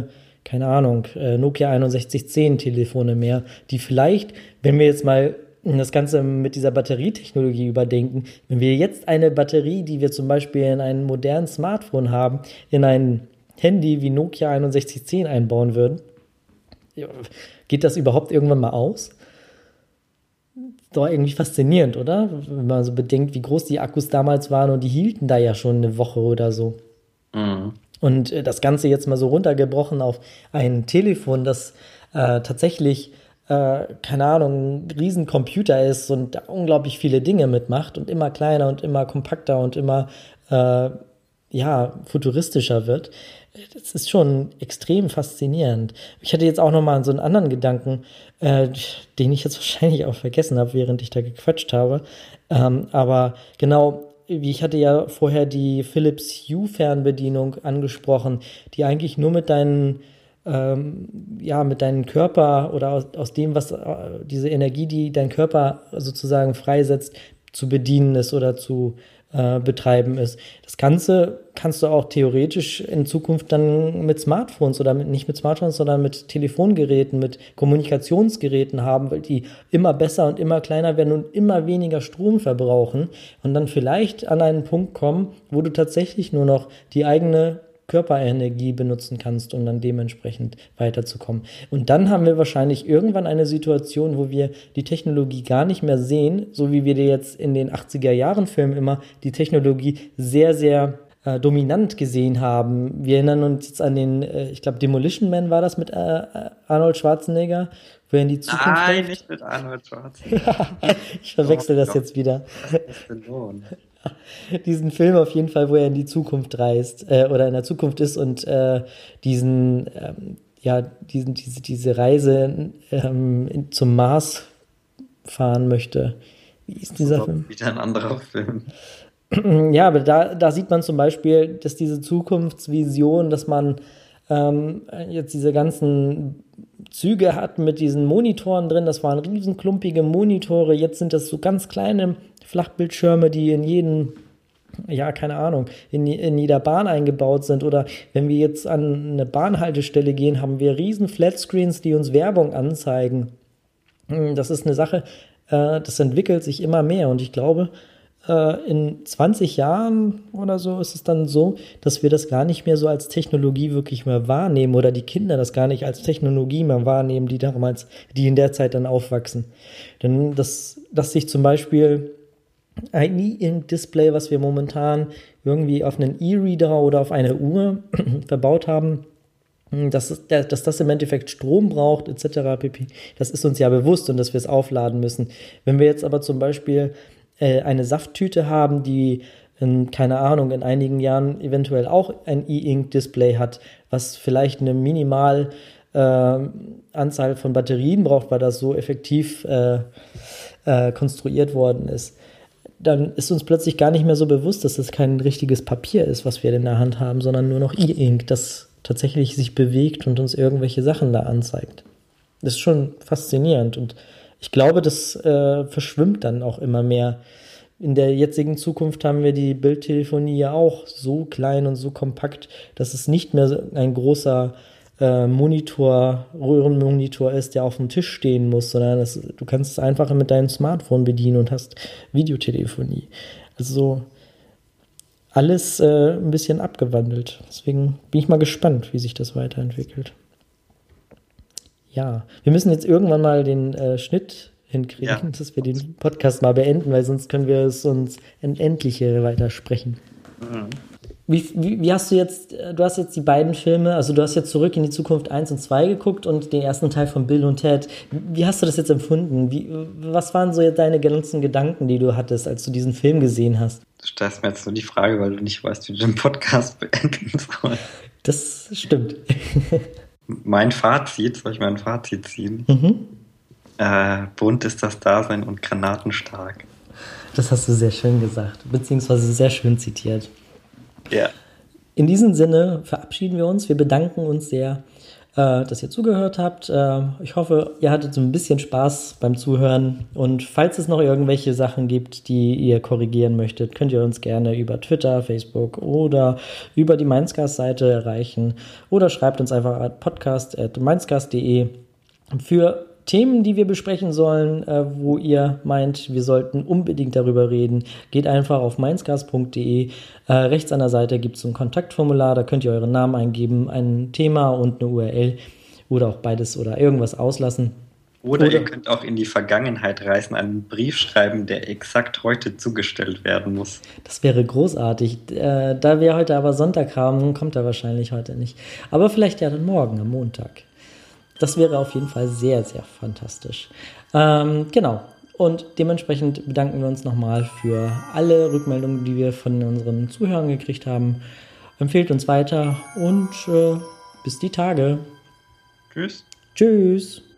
keine Ahnung, Nokia 6110 Telefone mehr, die vielleicht, wenn wir jetzt mal das Ganze mit dieser Batterietechnologie überdenken, wenn wir jetzt eine Batterie, die wir zum Beispiel in einem modernen Smartphone haben, in ein Handy wie Nokia 6110 einbauen würden, geht das überhaupt irgendwann mal aus? Doch irgendwie faszinierend, oder? Wenn man so bedenkt, wie groß die Akkus damals waren und die hielten da ja schon eine Woche oder so. Mhm. Und das Ganze jetzt mal so runtergebrochen auf ein Telefon, das tatsächlich, keine Ahnung, ein Riesencomputer ist und da unglaublich viele Dinge mitmacht und immer kleiner und immer kompakter und immer futuristischer wird. Das ist schon extrem faszinierend. Ich hatte jetzt auch noch mal so einen anderen Gedanken, den ich jetzt wahrscheinlich auch vergessen habe, während ich da gequatscht habe. Aber genau, ich hatte ja vorher die Philips Hue-Fernbedienung angesprochen, die eigentlich nur mit deinen Körper oder aus dem, was diese Energie, die dein Körper sozusagen freisetzt, zu bedienen ist oder zu betreiben ist. Das Ganze kannst du auch theoretisch in Zukunft dann mit Smartphones oder nicht mit Smartphones, sondern mit Telefongeräten, mit Kommunikationsgeräten haben, weil die immer besser und immer kleiner werden und immer weniger Strom verbrauchen und dann vielleicht an einen Punkt kommen, wo du tatsächlich nur noch die eigene Körperenergie benutzen kannst, um dann dementsprechend weiterzukommen. Und dann haben wir wahrscheinlich irgendwann eine Situation, wo wir die Technologie gar nicht mehr sehen, so wie wir die jetzt in den 80er-Jahren-Filmen immer die Technologie sehr, sehr dominant gesehen haben. Wir erinnern uns jetzt an den, ich glaube, Demolition Man war das mit Arnold Schwarzenegger, wo er in die Zukunft Nein, läuft. nicht mit Arnold Schwarzenegger. Ich verwechsel das jetzt wieder. Das ist verloren. Diesen Film auf jeden Fall, wo er in die Zukunft reist oder in der Zukunft ist und diese Reise zum Mars fahren möchte. Wie ist dieser Film? Wieder ein anderer Film. Ja, aber da sieht man zum Beispiel, dass diese Zukunftsvision, dass man jetzt diese ganzen Züge hat mit diesen Monitoren drin, das waren riesenklumpige Monitore, jetzt sind das so ganz kleine Flachbildschirme, die in jedem, keine Ahnung, in jeder Bahn eingebaut sind. Oder wenn wir jetzt an eine Bahnhaltestelle gehen, haben wir riesen Flatscreens, die uns Werbung anzeigen. Das ist eine Sache, das entwickelt sich immer mehr und ich glaube, in 20 Jahren oder so ist es dann so, dass wir das gar nicht mehr so als Technologie wirklich mehr wahrnehmen oder die Kinder das gar nicht als Technologie mehr wahrnehmen, die in der Zeit dann aufwachsen. Denn dass sich zum Beispiel ein E-Ink-Display, was wir momentan irgendwie auf einen E-Reader oder auf eine Uhr verbaut haben, dass das im Endeffekt Strom braucht, etc. pp. Das ist uns ja bewusst und dass wir es aufladen müssen. Wenn wir jetzt aber zum Beispiel eine Safttüte haben, die, keine Ahnung, in einigen Jahren eventuell auch ein E-Ink-Display hat, was vielleicht eine minimal Anzahl von Batterien braucht, weil das so effektiv konstruiert worden ist, dann ist uns plötzlich gar nicht mehr so bewusst, dass das kein richtiges Papier ist, was wir in der Hand haben, sondern nur noch E-Ink, das tatsächlich sich bewegt und uns irgendwelche Sachen da anzeigt. Das ist schon faszinierend und ich glaube, das verschwimmt dann auch immer mehr. In der jetzigen Zukunft haben wir die Bildtelefonie ja auch so klein und so kompakt, dass es nicht mehr ein großer Röhrenmonitor ist, der auf dem Tisch stehen muss, sondern du kannst es einfach mit deinem Smartphone bedienen und hast Videotelefonie. Also alles ein bisschen abgewandelt. Deswegen bin ich mal gespannt, wie sich das weiterentwickelt. Ja, wir müssen jetzt irgendwann mal den Schnitt hinkriegen, dass wir den Podcast mal beenden, weil sonst können wir es uns Unendliche weitersprechen. Mhm. Wie hast du hast jetzt die beiden Filme, also du hast jetzt Zurück in die Zukunft 1 und 2 geguckt und den ersten Teil von Bill und Ted. Wie hast du das jetzt empfunden? Was waren so jetzt deine ganzen Gedanken, die du hattest, als du diesen Film gesehen hast? Du stellst mir jetzt nur die Frage, weil du nicht weißt, wie du den Podcast beenden sollst. Das stimmt. Mein Fazit, soll ich mein Fazit ziehen? Bunt ist das Dasein und granatenstark. Das hast du sehr schön gesagt, beziehungsweise sehr schön zitiert. Ja. In diesem Sinne verabschieden wir uns. Wir bedanken uns sehr dass ihr zugehört habt. Ich hoffe, ihr hattet so ein bisschen Spaß beim Zuhören. Und falls es noch irgendwelche Sachen gibt, die ihr korrigieren möchtet, könnt ihr uns gerne über Twitter, Facebook oder über die Mindscast-Seite erreichen. Oder schreibt uns einfach an podcast@mindscast.de für Themen, die wir besprechen sollen, wo ihr meint, wir sollten unbedingt darüber reden, geht einfach auf mindscast.de. Rechts an der Seite gibt es ein Kontaktformular, da könnt ihr euren Namen eingeben, ein Thema und eine URL oder auch beides oder irgendwas auslassen. Oder ihr könnt auch in die Vergangenheit reisen, einen Brief schreiben, der exakt heute zugestellt werden muss. Das wäre großartig. Da wir heute aber Sonntag haben, kommt er wahrscheinlich heute nicht. Aber vielleicht ja dann morgen, am Montag. Das wäre auf jeden Fall sehr, sehr fantastisch. Genau. Und dementsprechend bedanken wir uns nochmal für alle Rückmeldungen, die wir von unseren Zuhörern gekriegt haben. Empfehlt uns weiter und bis die Tage. Tschüss. Tschüss.